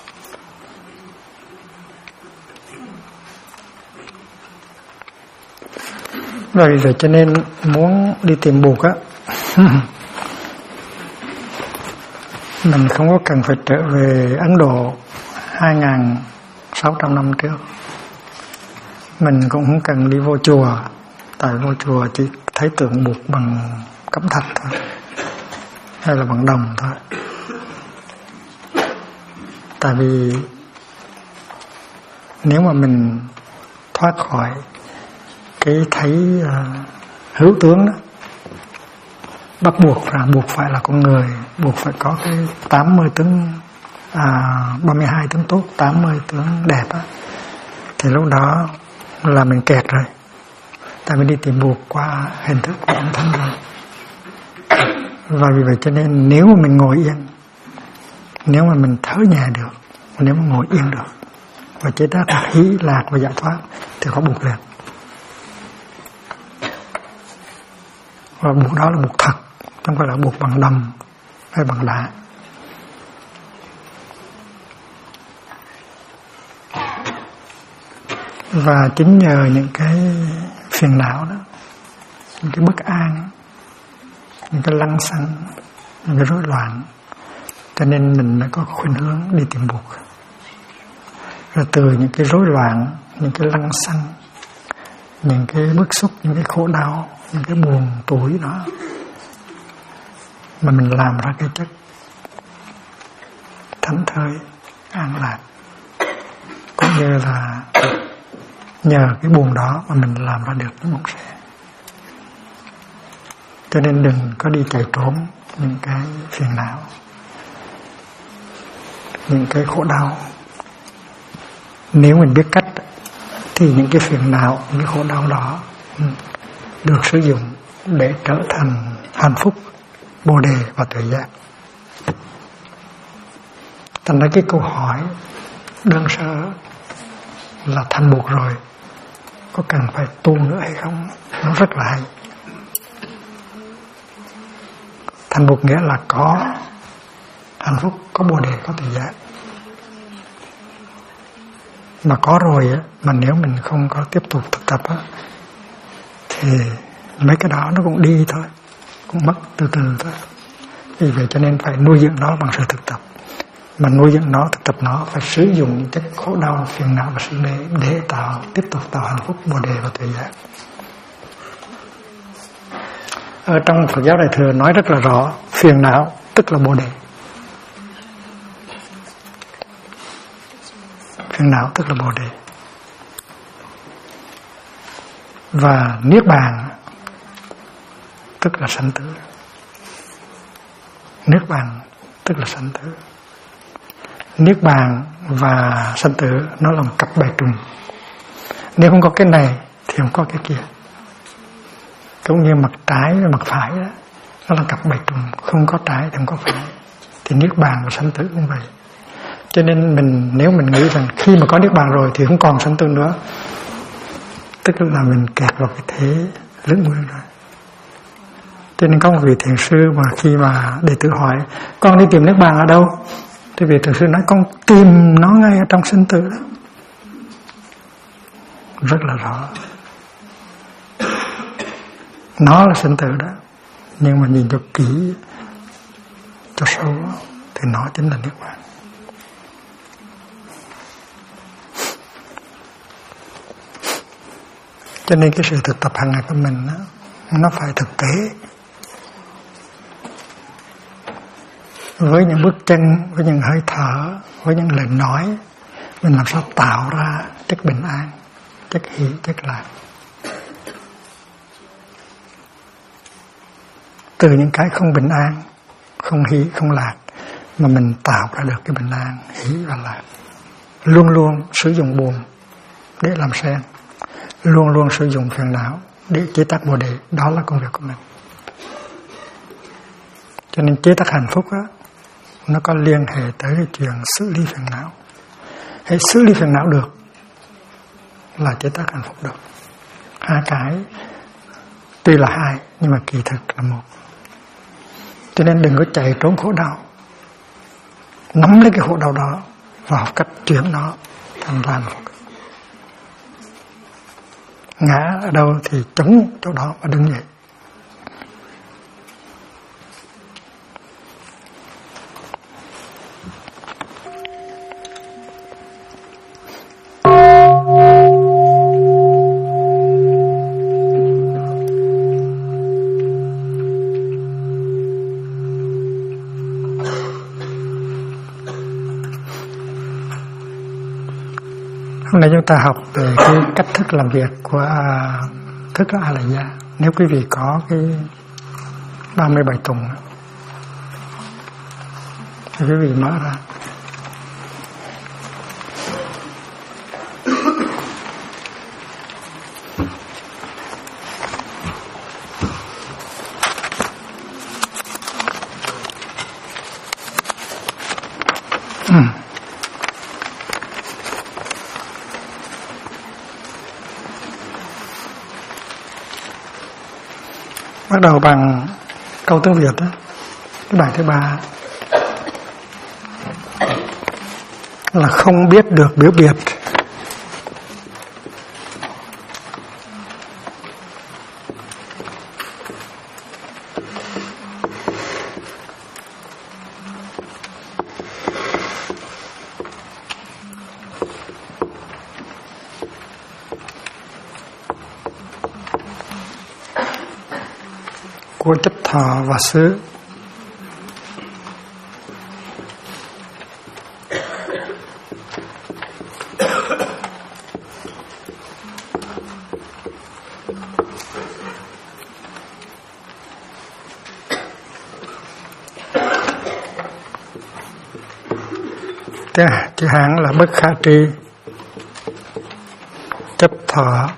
Rồi cho nên muốn đi tìm buộc á, mình không có cần phải trở về Ấn Độ 2.600 năm trước. Mình cũng không cần đi vô chùa, tại vô chùa chỉ thấy tượng buộc bằng cẩm thạch thôi, hay là bằng đồng thôi. Tại vì nếu mà mình thoát khỏi cái thấy hữu tướng đó, bắt buộc phải là con người, buộc phải có cái 80 tướng 32 tướng tốt, 80 tướng đẹp á, thì lúc đó là mình kẹt rồi, tại mình đi tìm buộc qua hình thức của bản thân rồi. Và vì vậy cho nên nếu mà mình ngồi yên, nếu mà mình thở nhẹ được, nếu mà ngồi yên được và chế tác được hỷ lạc và giải thoát thì có buộc liền. Và buộc đó là buộc thật, không phải là buộc bằng đầm hay bằng đá. Và chính nhờ những cái phiền não đó, những cái bất an, những cái lăng xăng, những cái rối loạn, cho nên mình mới có khuynh hướng đi tìm buộc. Rồi từ những cái rối loạn, những cái lăng xăng, những cái bức xúc, những cái khổ đau, những cái buồn tủi đó, mà mình làm ra cái chất thảnh thơi, an lạc. Cũng như là nhờ cái buồn đó mà mình làm ra được những mộng sẽ. Cho nên đừng có đi chạy trốn những cái phiền não, những cái khổ đau. Nếu mình biết cách thì những cái phiền não, những cái khổ đau đó được sử dụng để trở thành hạnh phúc, bồ đề và tuệ giác. Thành ra cái câu hỏi đơn sơ là thành buộc rồi, có cần phải tu nữa hay không, nó rất là hay. Thành buộc nghĩa là có hạnh phúc, có bồ đề, có tuệ giác. Mà có rồi á, mà nếu mình không có tiếp tục thực tập á, thì mấy cái đó nó cũng đi thôi, cũng mất từ từ thôi. Vì vậy cho nên phải nuôi dưỡng nó bằng sự thực tập. Mà nuôi dưỡng nó, thực tập nó, phải sử dụng những chất khổ đau, phiền não và sự mê để tiếp tục tạo hạnh phúc, bồ đề và tuệ giác. Ở trong Phật giáo Đại Thừa nói rất là rõ, phiền não tức là bồ đề. Phiền não tức là bồ đề. Và niết bàn tức là sanh tử. Niết bàn tức là sanh tử. Niết bàn và sanh tử nó là một cặp bè trùng. Nếu không có cái này thì không có cái kia. Cũng như mặt trái và mặt phải đó, nó là cặp bè trùng, không có trái thì không có phải. Thì niết bàn và sanh tử cũng vậy. Cho nên nếu mình nghĩ rằng khi mà có niết bàn rồi thì không còn sanh tử nữa, tức là mình kẹt vào cái thế lưỡng nguyên rồi. Cho nên có một vị thiền sư mà khi mà đệ tử hỏi con đi tìm niết bàn ở đâu, thì vị thiền sư nói con tìm nó ngay ở trong sinh tử đó. Rất là rõ, nó là sinh tử đó, nhưng mà nhìn cho kỹ, cho sâu thì nó chính là niết bàn. Cho nên cái sự thực tập hàng ngày của mình đó, nó phải thực tế, với những bước chân, với những hơi thở, với những lời nói, mình làm sao tạo ra chất bình an, chất hỷ, chất lạc. Từ những cái không bình an, không hỷ, không lạc, mà mình tạo ra được cái bình an, hỷ và lạc. Luôn luôn sử dụng buồn để làm sen, luôn luôn sử dụng phiền não để chế tác bồ đề. Đó là công việc của mình. Cho nên chế tác hạnh phúc á, nó có liên hệ tới cái chuyện xử lý phiền não. Hãy xử lý phiền não được là chế tác hạnh phúc được. Hai cái tuy là hai nhưng mà kỳ thực là một. Cho nên đừng có chạy trốn khổ đau, nắm lấy cái khổ đau đó và học cách chuyển nó thành hạnh phúc. Ngã ở đâu thì chống chỗ đó và đứng dậy. Hôm nay chúng ta học về cái cách thức làm việc của thức là A-la-gia. Nếu quý vị có cái 37 tùng thì quý vị mở ra. Bắt đầu bằng câu tiếng Việt đó. Cái bài thứ 3 là không biết được biểu biệt. Của chấp thọ và xứ. Chữ Hán là bất khả tri, chấp thọ,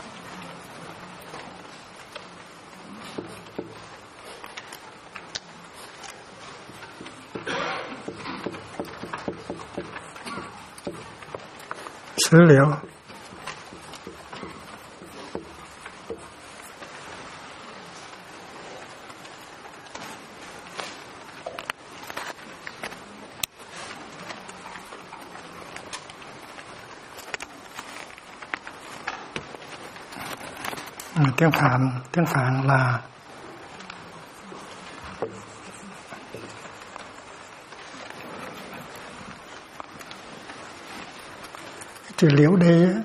xứ liệu. Tiếng Phạn là chữ liễu đây á,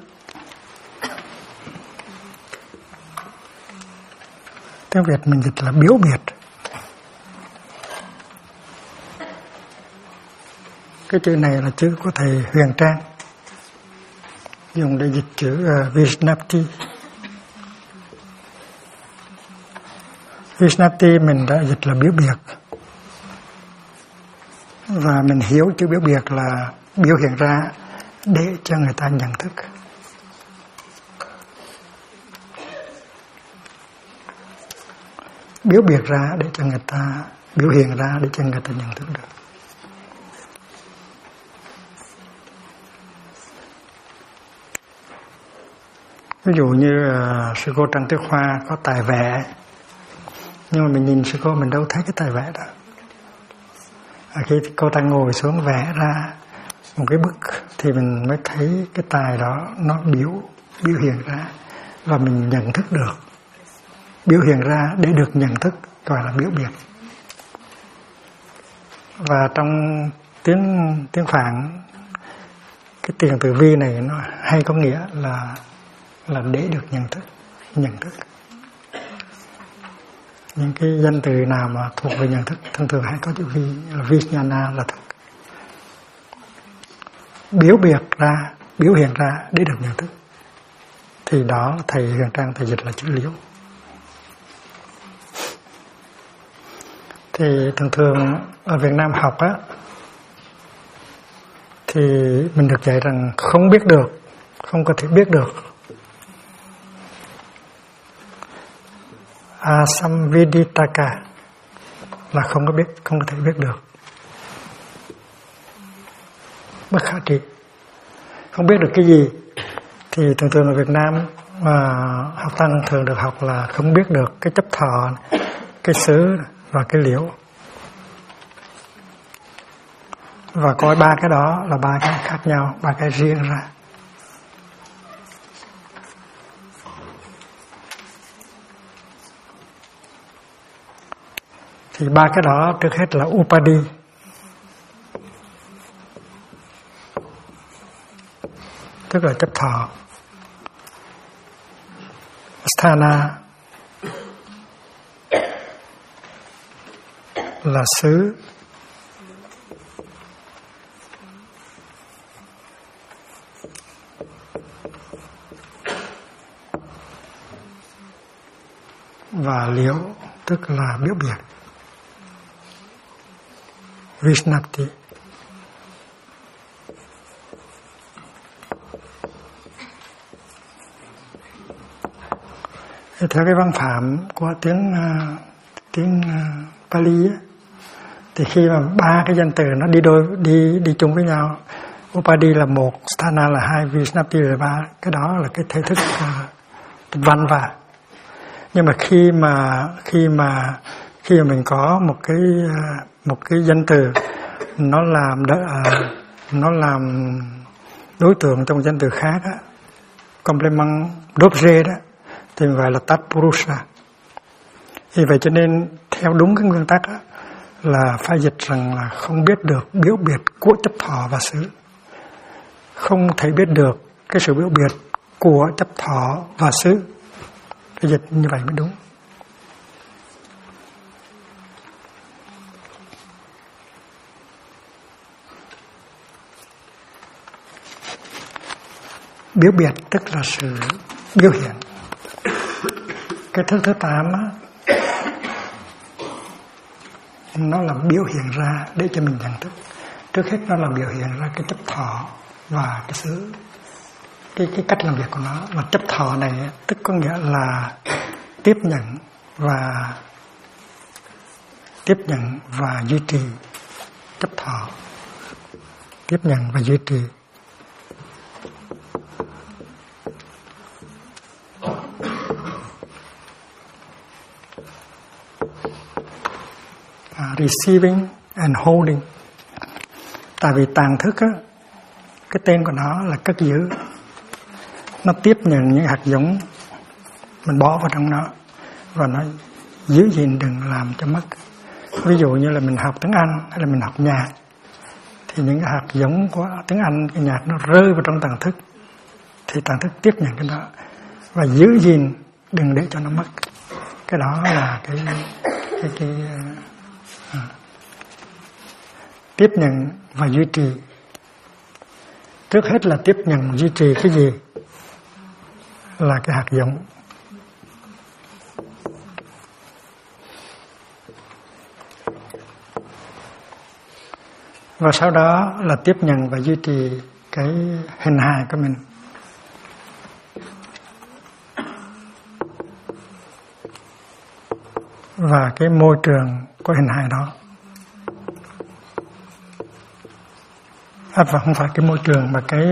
tiếng Việt mình dịch là biểu biệt. Cái chữ này là chữ của thầy Huyền Trang, dùng để dịch chữ Vishnapti. Vishnapti mình đã dịch là biểu biệt, và mình hiểu chữ biểu biệt là biểu hiện ra để cho người ta nhận thức. Biểu biệt ra để cho người ta, biểu hiện ra để cho người ta nhận thức được. Ví dụ như sư cô Trần Tuyết Hoa có tài vẽ, nhưng mà mình nhìn sư cô mình đâu thấy cái tài vẽ đó. Khi cô ta ngồi xuống vẽ ra một cái bức thì mình mới thấy cái tài đó nó biểu hiện ra và mình nhận thức được. Biểu hiện ra để được nhận thức gọi là biểu biệt. Và trong tiếng Phạn, cái tiền từ vi này nó hay có nghĩa là để được nhận thức. Những cái danh từ nào mà thuộc về nhận thức thường thường hay có chữ vi, là Vijnana là thức. Biểu biệt ra, biểu hiện ra để được nhận thức. Thì đó thầy Huyền Trang thầy dịch là chữ liễu. Thì thường thường ở Việt Nam học á, thì mình được dạy rằng không biết được, không có thể biết được. Asamviditaka là không có biết, không có thể biết được. Bất khả tri, không biết được cái gì. Thì thường thường ở Việt Nam học tăng thường được học là không biết được cái chấp thọ, cái xứ và cái liễu. Và coi ba cái đó là ba cái khác nhau, ba cái riêng ra. Thì ba cái đó trước hết là Upadi, tức là chấp thọ. Sthana là xứ. liệu, tức là biểu biệt. Vishnapti. Theo cái văn phạm của tiếng Pali ấy, thì khi mà ba cái danh từ nó đi chung với nhau, Upadi là một, Sthana là hai, Vishnapti là ba, cái đó là cái thể thức văn và. Nhưng mà khi mà mình có một cái danh từ nó làm đối tượng trong danh từ khác á, complement d'objet đó, thì gọi là Tatpurusha. Vì vậy cho nên theo đúng cái nguyên tắc á, là phải dịch rằng là không biết được biểu biệt của chấp thọ và xứ, không thể biết được cái sự biểu biệt của chấp thọ và xứ. Cái dịch như vậy mới đúng. Biểu biệt tức là sự biểu hiện. Cái thức thứ 8 á, nó là biểu hiện ra để cho mình nhận thức. Trước hết nó là biểu hiện ra cái chấp thọ và cái xứ, cái cách làm việc của nó. Và chấp thọ này tức có nghĩa là tiếp nhận và duy trì. Chấp thọ, tiếp nhận và duy trì. Receiving and holding. Tại vì tàng thức á, cái tên của nó là cất giữ. Nó tiếp nhận những hạt giống mình bỏ vào trong nó và nó giữ gìn đừng làm cho mất. Ví dụ như là mình học tiếng Anh hay là mình học nhạc, thì những cái hạt giống của tiếng Anh, cái nhạc nó rơi vào trong tàng thức, thì tàng thức tiếp nhận cái đó và giữ gìn đừng để cho nó mất. Cái đó là cái tiếp nhận và duy trì. Trước hết là tiếp nhận duy trì cái gì? Là cái hạt giống. Và sau đó là tiếp nhận và duy trì cái hình hài của mình. Và cái môi trường của hình hài đó. Và không phải cái môi trường mà cái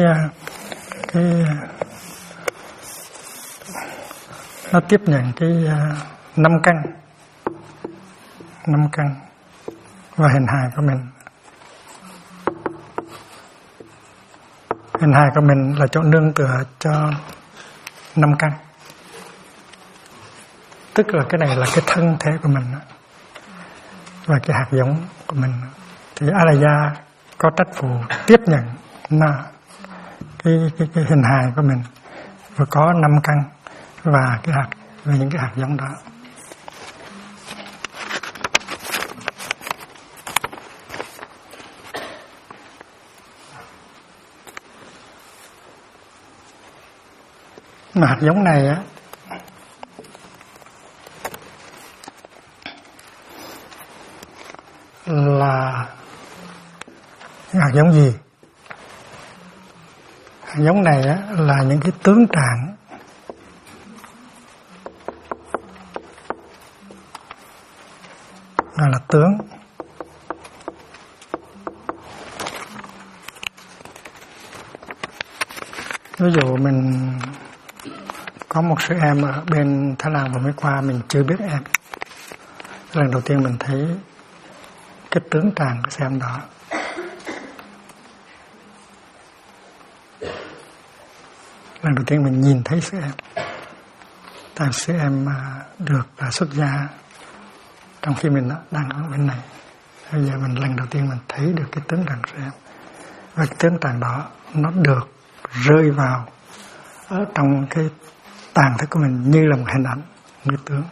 nó tiếp nhận cái 5 căn và hình hài của mình. Hình hài của mình là chỗ nương tựa cho 5 căn. Tức là cái này là cái thân thể của mình và cái hạt giống của mình. Thì Alaya có trách phụ tiếp nhận cái hình hài của mình và có 5 căn và những cái hạt giống đó. Mà hạt giống này á là hạt giống gì? Hạt giống này á là những cái tướng trạng là tướng. Ví dụ mình có một sư em ở bên Thái Lan vừa mới qua, mình chưa biết em. Lần đầu tiên mình thấy cái tướng tràng của sư em đó. Lần đầu tiên mình nhìn thấy sư em. Tại sư em được xuất gia trong khi mình đang ở bên này. Bây giờ mình lần đầu tiên mình thấy được cái tướng tràng sư em. Và cái tướng tràng đó nó được rơi vào ở trong cái tàng thức của mình như là một hình ảnh, một cái tướng.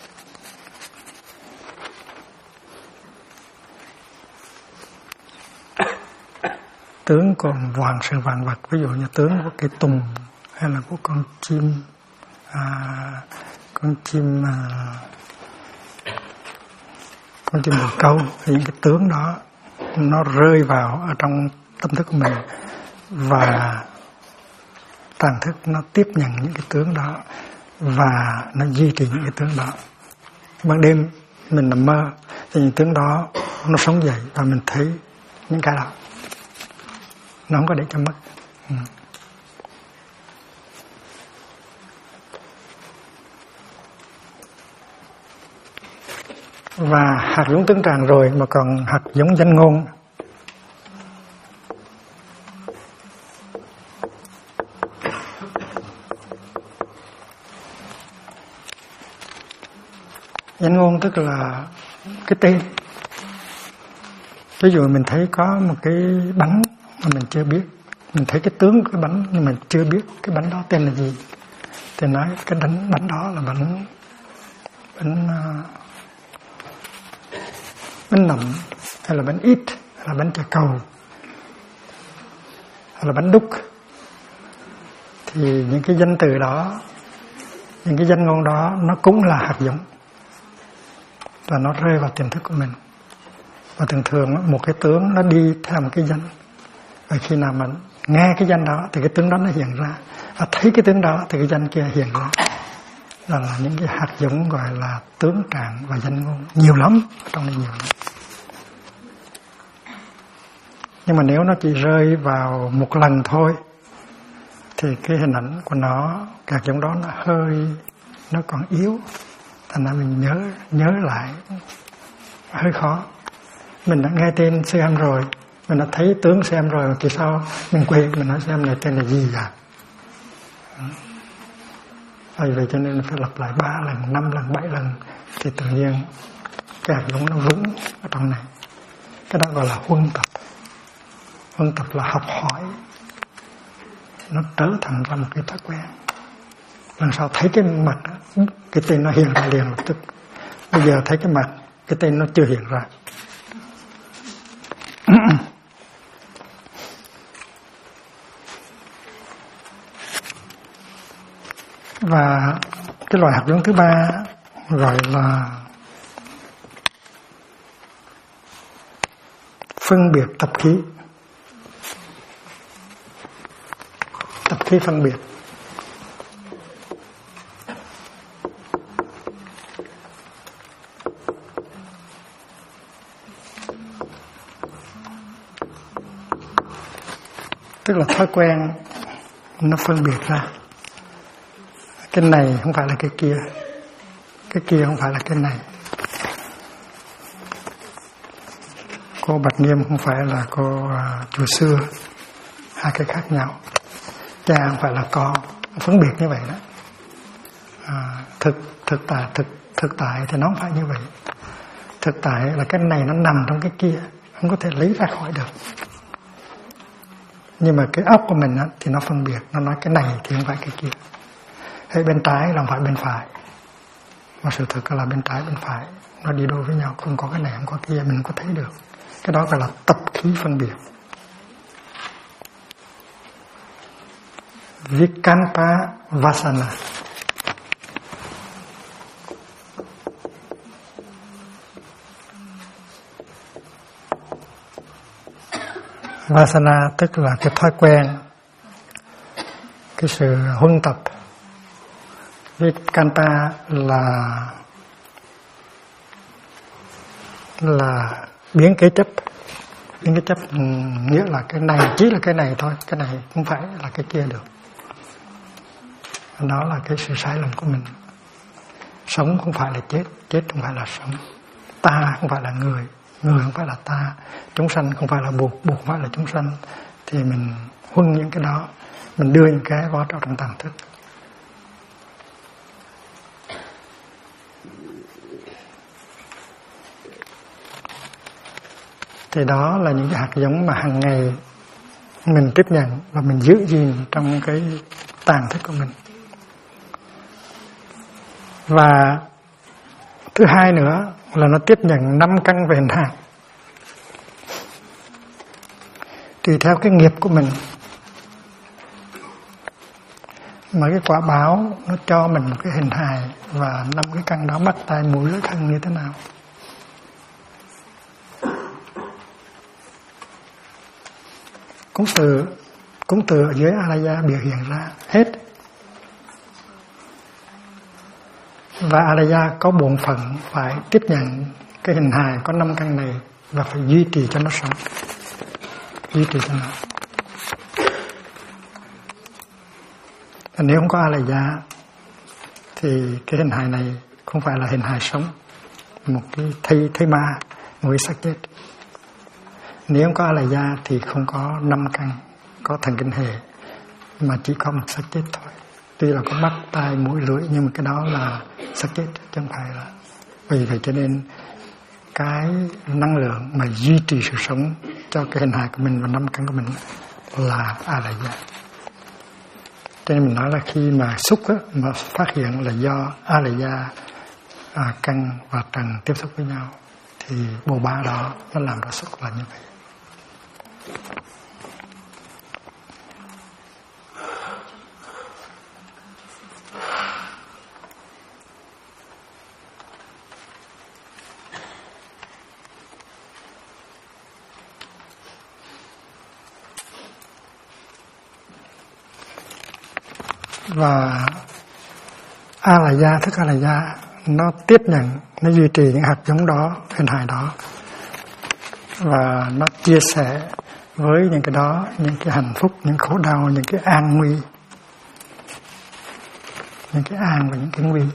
Tướng còn vạn sự vạn vật, ví dụ như tướng của cây tùng hay là của con chim con chim bồ câu, những cái tướng đó nó rơi vào ở trong tâm thức của mình và tàng thức nó tiếp nhận những cái tướng đó và nó duy trì những cái tướng đó. Ban đêm mình nằm mơ thì những tướng đó nó sống dậy và mình thấy những cái đó, nó không có để cho mất. Và hạt giống tướng tràng rồi mà còn hạt giống danh ngôn. Danh ngôn tức là cái tên. Ví dụ mình thấy có một cái bánh mà mình chưa biết, mình thấy cái tướng của cái bánh nhưng mình chưa biết cái bánh đó tên là gì, thì nói cái bánh đó là bánh nậm, hay là bánh ít, hay là bánh chả cầu, hay là bánh đúc. Thì những cái danh từ đó, những cái danh ngôn đó nó cũng là hạt giống và nó rơi vào tiềm thức của mình. Và thường thường một cái tướng nó đi theo một cái danh, và khi nào mà nghe cái danh đó thì cái tướng đó nó hiện ra, và thấy cái tướng đó thì cái danh kia hiện ra. Là những cái hạt giống gọi là tướng tràng và danh ngôn, nhiều lắm, trong này nhiều lắm. Nhưng mà nếu nó chỉ rơi vào một lần thôi thì cái hình ảnh của nó, hạt giống đó nó còn yếu, thành ra mình nhớ lại hơi khó. Mình đã nghe tên sư em rồi, mình đã thấy tướng sư em rồi, thì sao mình quên, mình nói sư em này tên là gì à? Vì vậy cho nên phải lặp lại 3 lần, 5 lần, 7 lần thì tự nhiên cái hạt giống nó vững ở trong này. Cái đó gọi là huân tập. Huân tập là học hỏi, nó trở thành ra một cái thói quen. Lần sau thấy cái mặt đó, cái tên nó hiện ra liền lập tức. Bây giờ thấy cái mặt, cái tên nó chưa hiện ra. Và cái loại hạt giống thứ 3 gọi là phân biệt tập khí. Tập khí phân biệt. Tức là thói quen nó phân biệt ra. Cái này không phải là cái kia không phải là cái này. Cô Bạch Nghiêm không phải là cô chùa xưa, hai cái khác nhau. Cha không phải là con, phân biệt như vậy đó. Thực tại thì nó không phải như vậy. Thực tại là cái này nó nằm trong cái kia, không có thể lấy ra khỏi được. Nhưng mà cái óc của mình á, thì nó phân biệt, nó nói cái này thì không phải cái kia. Hay bên trái là không phải bên phải. Mà sự thực là bên trái bên phải nó đi đôi với nhau, không có cái này không có kia, mình có thấy được. Cái đó gọi là tập khí phân biệt. Vikalpa Vasana. Vasana tức là cái thói quen, cái sự huân tập. Vikalpa là biến cái chấp. Biến cái chấp nghĩa là cái này chỉ là cái này thôi, cái này không phải là cái kia được. Đó là cái sự sai lầm của mình. Sống không phải là chết, chết không phải là sống. Ta không phải là người, người không phải là ta. Chúng sanh không phải là buộc, buộc không phải là chúng sanh. Thì mình huân những cái đó, mình đưa những cái vào trong tàng thức. Thì đó là những cái hạt giống mà hàng ngày mình tiếp nhận và mình giữ gìn trong cái tàng thức của mình. Và thứ hai nữa là nó tiếp nhận 5 căn về hình hài. Tùy theo cái nghiệp của mình mà cái quả báo nó cho mình một cái hình hài và 5 cái căn đó: mắt, tai, mũi, lưỡi, thân như thế nào. cũng từ ở dưới Alaya biểu hiện ra hết. Và Alaya có bổn phận phải tiếp nhận cái hình hài có 5 căn này và phải duy trì cho nó sống, duy trì cho nó. Nếu không có Alaya thì cái hình hài này không phải là hình hài sống, một cái thây ma, một cái xác chết. Nếu không có Alaya thì không có 5 căn, có thần kinh hệ, mà chỉ có một xác chết thôi. Tuy là có mắt, tai, mũi, lưỡi, nhưng mà cái đó là xác chết, chứ không phải là. Vì vậy cho nên cái năng lượng mà duy trì sự sống cho cái hình hài của mình và 5 căn của mình là Alaya. Cho nên mình nói là khi mà xúc á, mà phát hiện là do Alaya, căn và trần tiếp xúc với nhau, thì bộ ba đó nó làm ra xúc là như vậy. Và Alaya, thức Alaya nó tiếp nhận, nó duy trì những hạt giống đó, hình hài đó, và nó chia sẻ với những cái đó, những cái hạnh phúc, những khổ đau, những cái an nguy, những cái an và những cái nguy.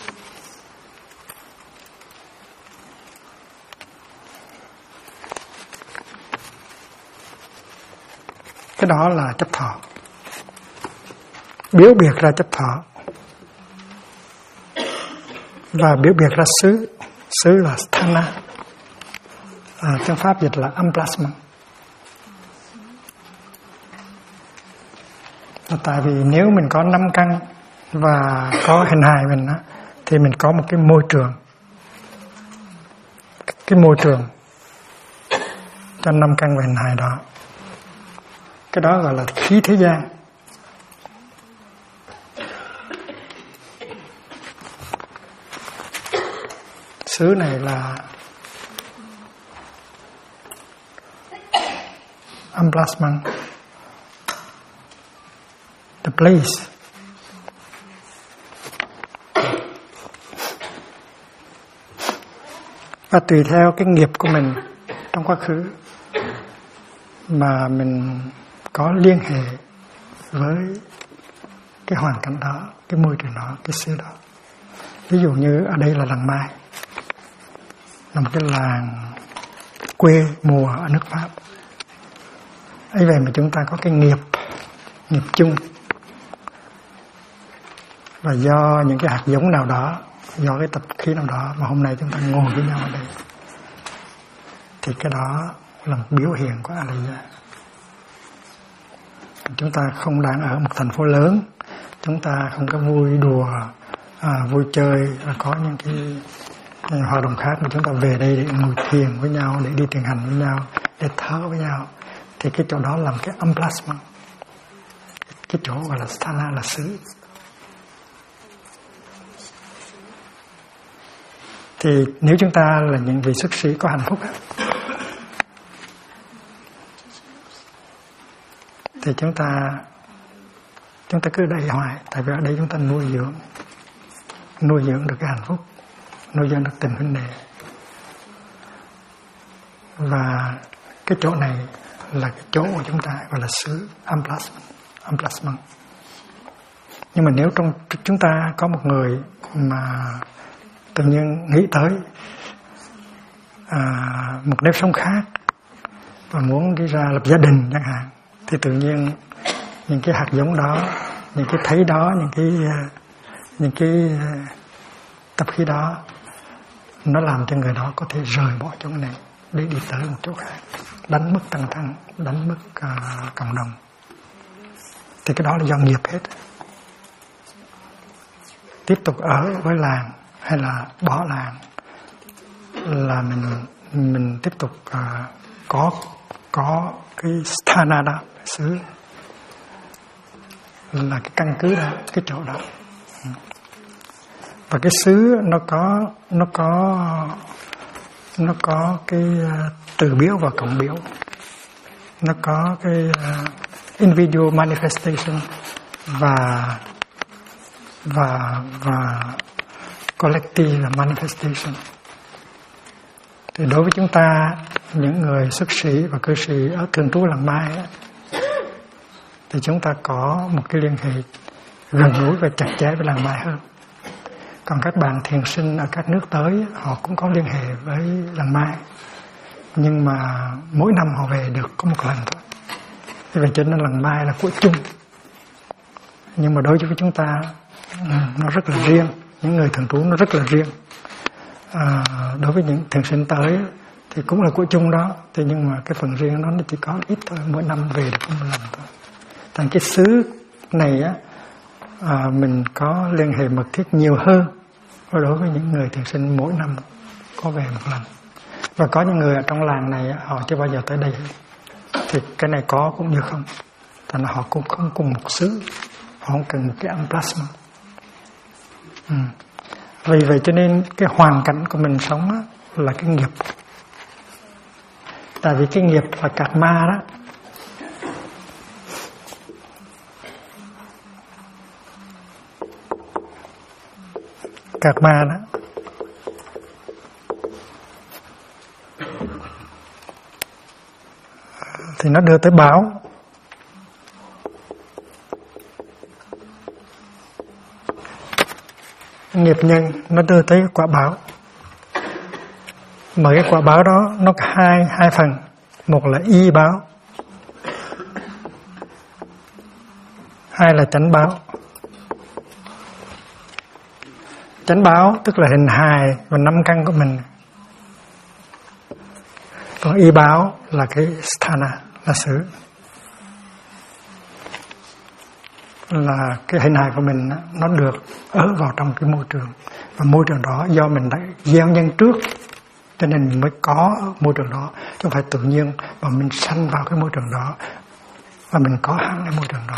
Cái đó là chấp thọ, biểu biệt ra chấp thọ. Và biểu biệt ra xứ. Xứ là sthana, trong Pháp dịch là emplacement. Tại vì nếu mình có 5 căn và có hình hài mình á, thì mình có một cái môi trường. Cái môi trường cho 5 căn và hình hài đó. Cái đó gọi là khí thế gian. Xứ này là emplacement, the place. Và tùy theo cái nghiệp của mình trong quá khứ mà mình có liên hệ với cái hoàn cảnh đó, cái môi trường đó, cái xứ đó. Ví dụ như ở đây là làng Mai, là một cái làng quê mùa ở nước Pháp. Ấy vậy mà chúng ta có cái nghiệp chung. Và do những cái hạt giống nào đó, do cái tập khí nào đó mà hôm nay chúng ta ngồi với nhau ở đây, thì cái đó là một biểu hiện của Alaya. Chúng ta không đang ở một thành phố lớn, chúng ta không có vui đùa, vui chơi, có những cái hoạt động khác, mà chúng ta về đây để ngồi thiền với nhau, để đi thiền hành với nhau, để thở với nhau, thì cái chỗ đó làm cái emplacement, cái chỗ gọi là sthana, là xứ. Thì nếu chúng ta là những vị xuất sĩ có hạnh phúc á, thì chúng ta cứ đẩy hoài. Tại vì ở đây chúng ta nuôi dưỡng được cái hạnh phúc, nuôi dưỡng được tình huynh đệ. Và cái chỗ này là cái chỗ của chúng ta, gọi là xứ, emplacement. Nhưng mà nếu trong chúng ta có một người mà tự nhiên nghĩ tới một nếp sống khác và muốn đi ra lập gia đình chẳng hạn, thì tự nhiên những cái hạt giống đó, những cái thấy đó, những cái tập khí đó, nó làm cho người đó có thể rời bỏ chỗ này để đi tới một chỗ khác, đánh mất tăng thân, đánh mất cộng đồng. Thì cái đó là do nghiệp hết. Tiếp tục ở với làng hay là bỏ làng là mình tiếp tục có cái sthana đó, xứ, là cái căn cứ đó, cái chỗ đó. Và cái xứ nó có cái từ biểu và cộng biểu. nó có cái individual manifestation và collective manifestation. Thì đối với chúng ta, những người xuất sĩ và cư sĩ ở thường trú làng Mai ấy, thì chúng ta có một cái liên hệ gần gũi và chặt chẽ với làng Mai hơn. Còn các bạn thiền sinh ở các nước tới, họ cũng có liên hệ với làng Mai, nhưng mà mỗi năm họ về được có một lần thôi. Vì vậy cho nên làng Mai là của chung, nhưng mà đối với chúng ta nó rất là riêng. Những người thường trú nó rất là riêng. Đối với những thiền sinh tới thì cũng là của chung đó, thì nhưng mà cái phần riêng nó chỉ có ít thôi, mỗi năm về được một lần thôi. Thành cái xứ này á, mình có liên hệ mật thiết nhiều hơn đối với những người thiền sinh mỗi năm có về một lần. Và có những người ở trong làng này họ chưa bao giờ tới đây hết. Thì cái này có cũng như không. Thành họ cũng không cùng một xứ, họ không cần một cái emplacement. Vì vậy cho nên cái hoàn cảnh của mình sống á, là cái nghiệp. Tại vì cái nghiệp là karma đó. Karma đó thì nó đưa tới báo. Nghiệp nhân nó đưa tới quả báo. Mà cái quả báo đó nó có hai phần. Một là y báo, hai là chánh báo. Chánh báo tức là hình hài và năm căn của mình. Còn y báo là cái sthana, là xứ, là cái hình hài của mình nó được ở vào trong cái môi trường. Và môi trường đó do mình đã gieo nhân trước, cho nên mình mới có môi trường đó, chứ không phải tự nhiên mà mình sanh vào cái môi trường đó và mình có hẳn cái môi trường đó.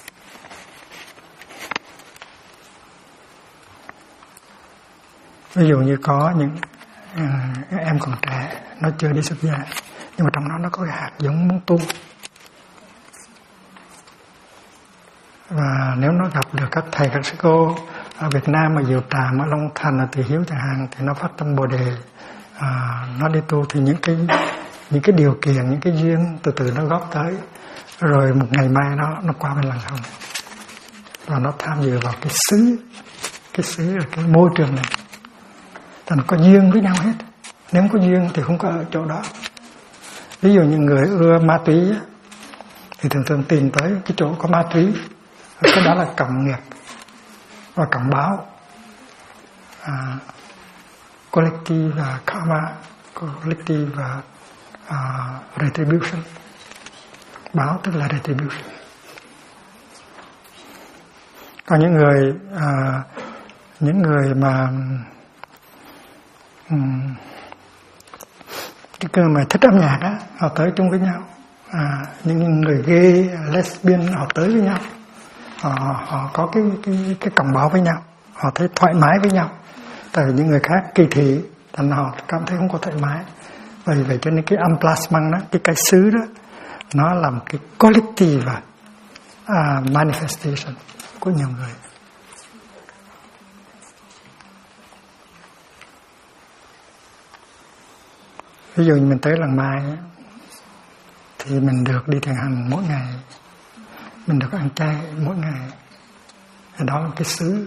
Ví dụ như có những em còn trẻ, nó chưa đi xuất gia, nhưng mà trong đó nó có cái hạt giống muốn tu. Và nếu nó gặp được các thầy, các sư cô ở Việt Nam, ở Diệu Tràm, ở Long Thành, ở Từ Hiếu chẳng hạn, thì nó phát tâm Bồ Đề, nó đi tu, thì những cái điều kiện, những cái duyên từ từ nó góp tới, rồi một ngày mai nó qua bên làng Hồng và nó tham dự vào cái xứ là cái môi trường này. Thành có duyên với nhau hết. Nếu không có duyên thì không có ở chỗ đó. Ví dụ như người ưa ma túy thì thường tìm tới cái chỗ có ma túy. Cái đó là cộng nghiệp và cộng báo. Collective và karma, collective và retribution. Báo tức là retribution. Còn những người mà cái mà thích âm nhạc á, họ tới chung với nhau. Những người gay, lesbian họ tới với nhau, họ có cái cộng báo với nhau, họ thấy thoải mái với nhau. Tại vì những người khác kỳ thị, thành họ cảm thấy không có thoải mái. Vì vậy cho nên cái emplacement đó, cái xứ đó, nó là một cái collective manifestation của nhiều người. Ví dụ như mình tới làng Mai thì mình được đi thiền hành mỗi ngày, mình được ăn chay mỗi ngày, thì đó là cái xứ.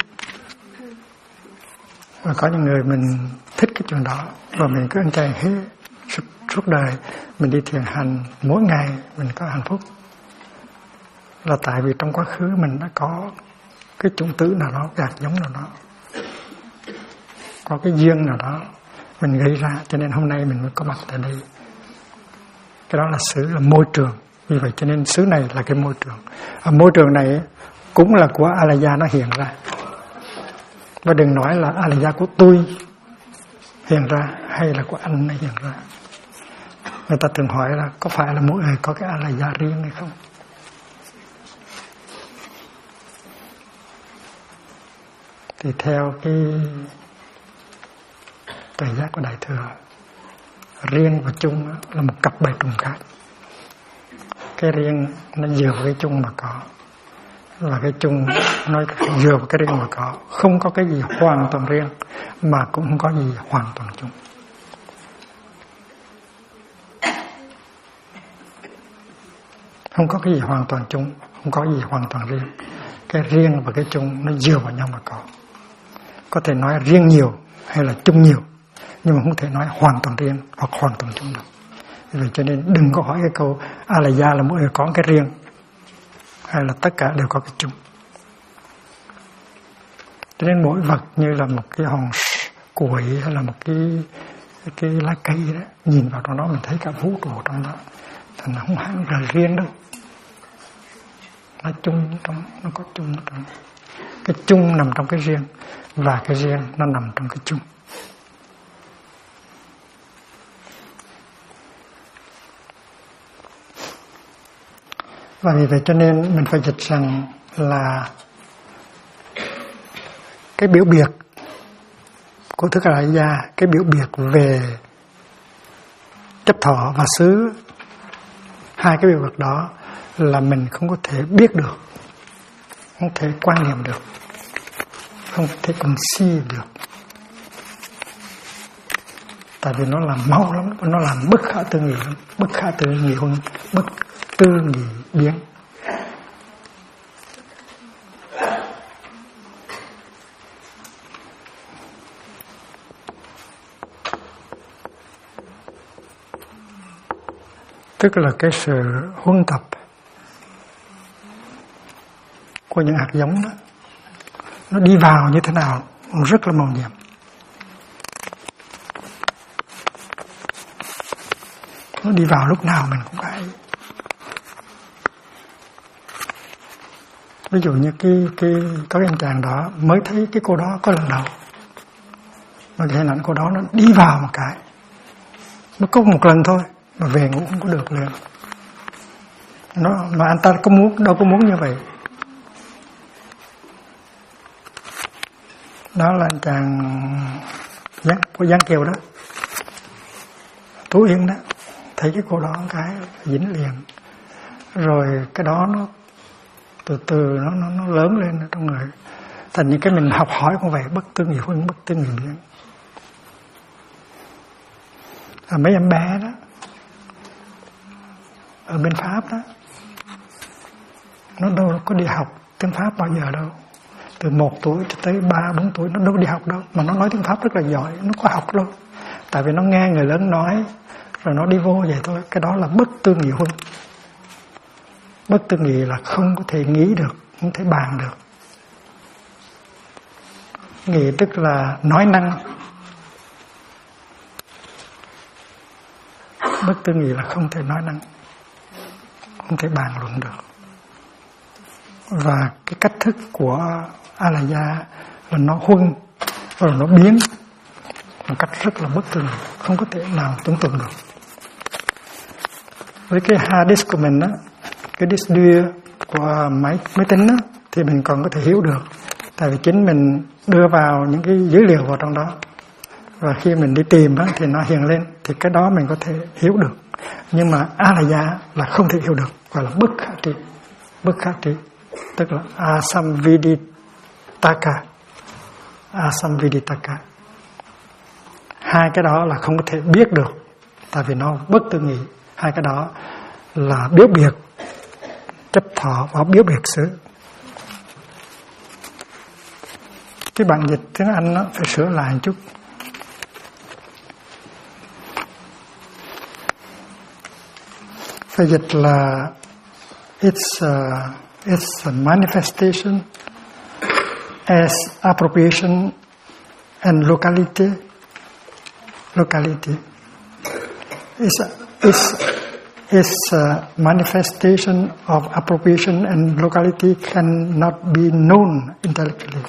Và có những người mình thích cái chuyện đó và mình cứ ăn chay hết suốt đời, mình đi thiền hành mỗi ngày, mình có hạnh phúc. Là tại vì trong quá khứ mình đã có cái chủng tử nào đó, gạt giống nào đó, có cái duyên nào đó mình gây ra, cho nên hôm nay mình mới có mặt tại đây. Cái đó là xứ, là môi trường. Vì vậy cho nên xứ này là cái môi trường. Môi trường này cũng là của Alaya nó hiện ra. Và đừng nói là Alaya của tôi hiện ra hay là của anh nó hiện ra. Người ta thường hỏi là có phải là mỗi người có cái Alaya riêng hay không? Thì theo cái tuệ giác của Đại Thừa, riêng và chung là một cặp bài trùng khác. cái riêng nó dựa vào cái chung mà có, và cái chung nó dựa vào cái riêng mà có. Không có cái gì hoàn toàn riêng mà cũng không có gì hoàn toàn chung. Không có cái gì hoàn toàn chung, không có gì hoàn toàn riêng. Cái riêng và cái chung nó dựa vào nhau mà có. Có thể nói riêng nhiều hay là chung nhiều, nhưng mà không thể nói hoàn toàn riêng hoặc hoàn toàn chung được. Vì cho nên đừng có hỏi cái câu A La Gia là mỗi người có cái riêng hay là tất cả đều có cái chung. Cho nên mỗi vật như là một cái hòn củi hay là một cái lá cây đó, nhìn vào trong đó mình thấy cả vũ trụ trong đó, thành không hẳn là riêng đâu. Nó chung trong, nó có chung trong. Cái chung nằm trong cái riêng và cái riêng nó nằm trong cái chung. Và vì vậy cho nên mình phải dịch rằng là cái biểu biệt của thức A La Gia, cái biểu biệt về chấp thọ và xứ, hai cái biểu biệt đó là mình không có thể biết được, không thể quan niệm được, không thể conceive được. Tại vì nó làm mau lắm, nó làm bất khả tư nghị lắm, bất khả tư nghị hơn bất tư nghị biến. Tức là cái sự huân tập của những hạt giống đó, nó đi vào như thế nào rất là màu nhiệm. Nó đi vào lúc nào mình cũng hay. Ví dụ như có cái anh chàng đó mới thấy cái cô đó có lần đầu, mà cái hình ảnh cô đó nó đi vào một cái, nó có một lần thôi mà về cũng không có được liền. Nó mà anh ta đâu có muốn như vậy. Đó là anh chàng của Giang Kiều đó, Tú Yên đó, thấy cái cô đó cái dính liền, rồi cái đó nó từ từ nó lớn lên ở trong người. Thành những cái mình học hỏi cũng vậy, bất tư nghị huân, bất tư nghị biến. Mấy em bé đó ở bên Pháp đó, nó đâu có đi học tiếng Pháp bao giờ đâu. Từ 1 tuổi cho tới 3-4 tuổi nó đâu có đi học đâu, mà nó nói tiếng Pháp rất là giỏi, nó có học đâu. Tại vì nó nghe người lớn nói rồi nó đi vô vậy thôi. Cái đó là bất tư nghị huân. Bất tư nghị là không có thể nghĩ được, không thể bàn được. Nghị tức là nói năng. Bất tư nghị là không thể nói năng, không thể bàn luận được. Và cái cách thức của A La Gia là nó huân rồi nó biến một cách rất là bất thường, không có thể nào tưởng tượng được. Với cái hard disk của mình đó, cái disk đưa của máy tính đó, thì mình còn có thể hiểu được. Tại vì chính mình đưa vào những cái dữ liệu vào trong đó, và khi mình đi tìm đó, thì nó hiện lên, thì cái đó mình có thể hiểu được. Nhưng mà A La Gia là không thể hiểu được, gọi là bất khả tri. Bất khả tri tức là asamviditaka. Asamviditaka. Hai cái đó là không có thể biết được, tại vì nó bất tư nghị. Hai cái đó là biểu biệt chấp thọ và biểu biệt xứ. Cái bản dịch tiếng Anh nó phải sửa lại một chút. Phải dịch là it's a manifestation as appropriation and locality. It's a manifestation of appropriation and locality cannot be known intellectually.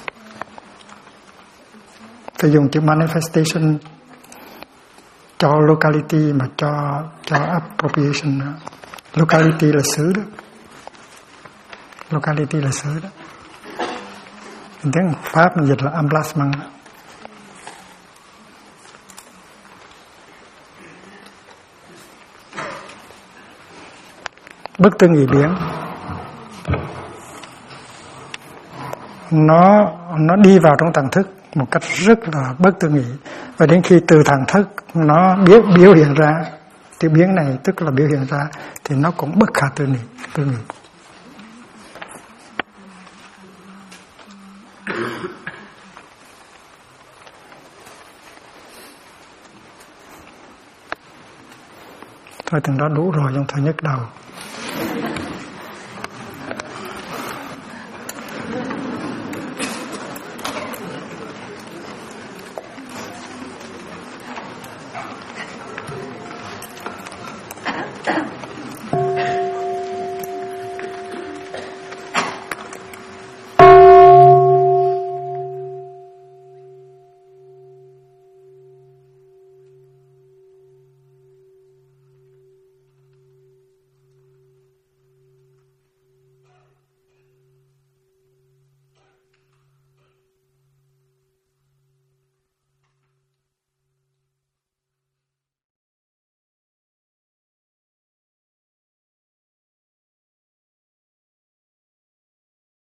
Phải dùng chữ manifestation cho locality mà cho appropriation nữa. Locality là xứ đó. Locality là xứ đó. Tiếng Pháp mình dịch là emplacement đó. bất tư nghị biến nó đi vào trong tầng thức một cách rất là bất tư nghị, và đến khi từ tầng thức nó biểu hiện ra, cái biến này tức là biểu hiện ra, thì nó cũng bất khả tư nghị. Thôi từng đó đủ rồi, trong thời nhức đầu.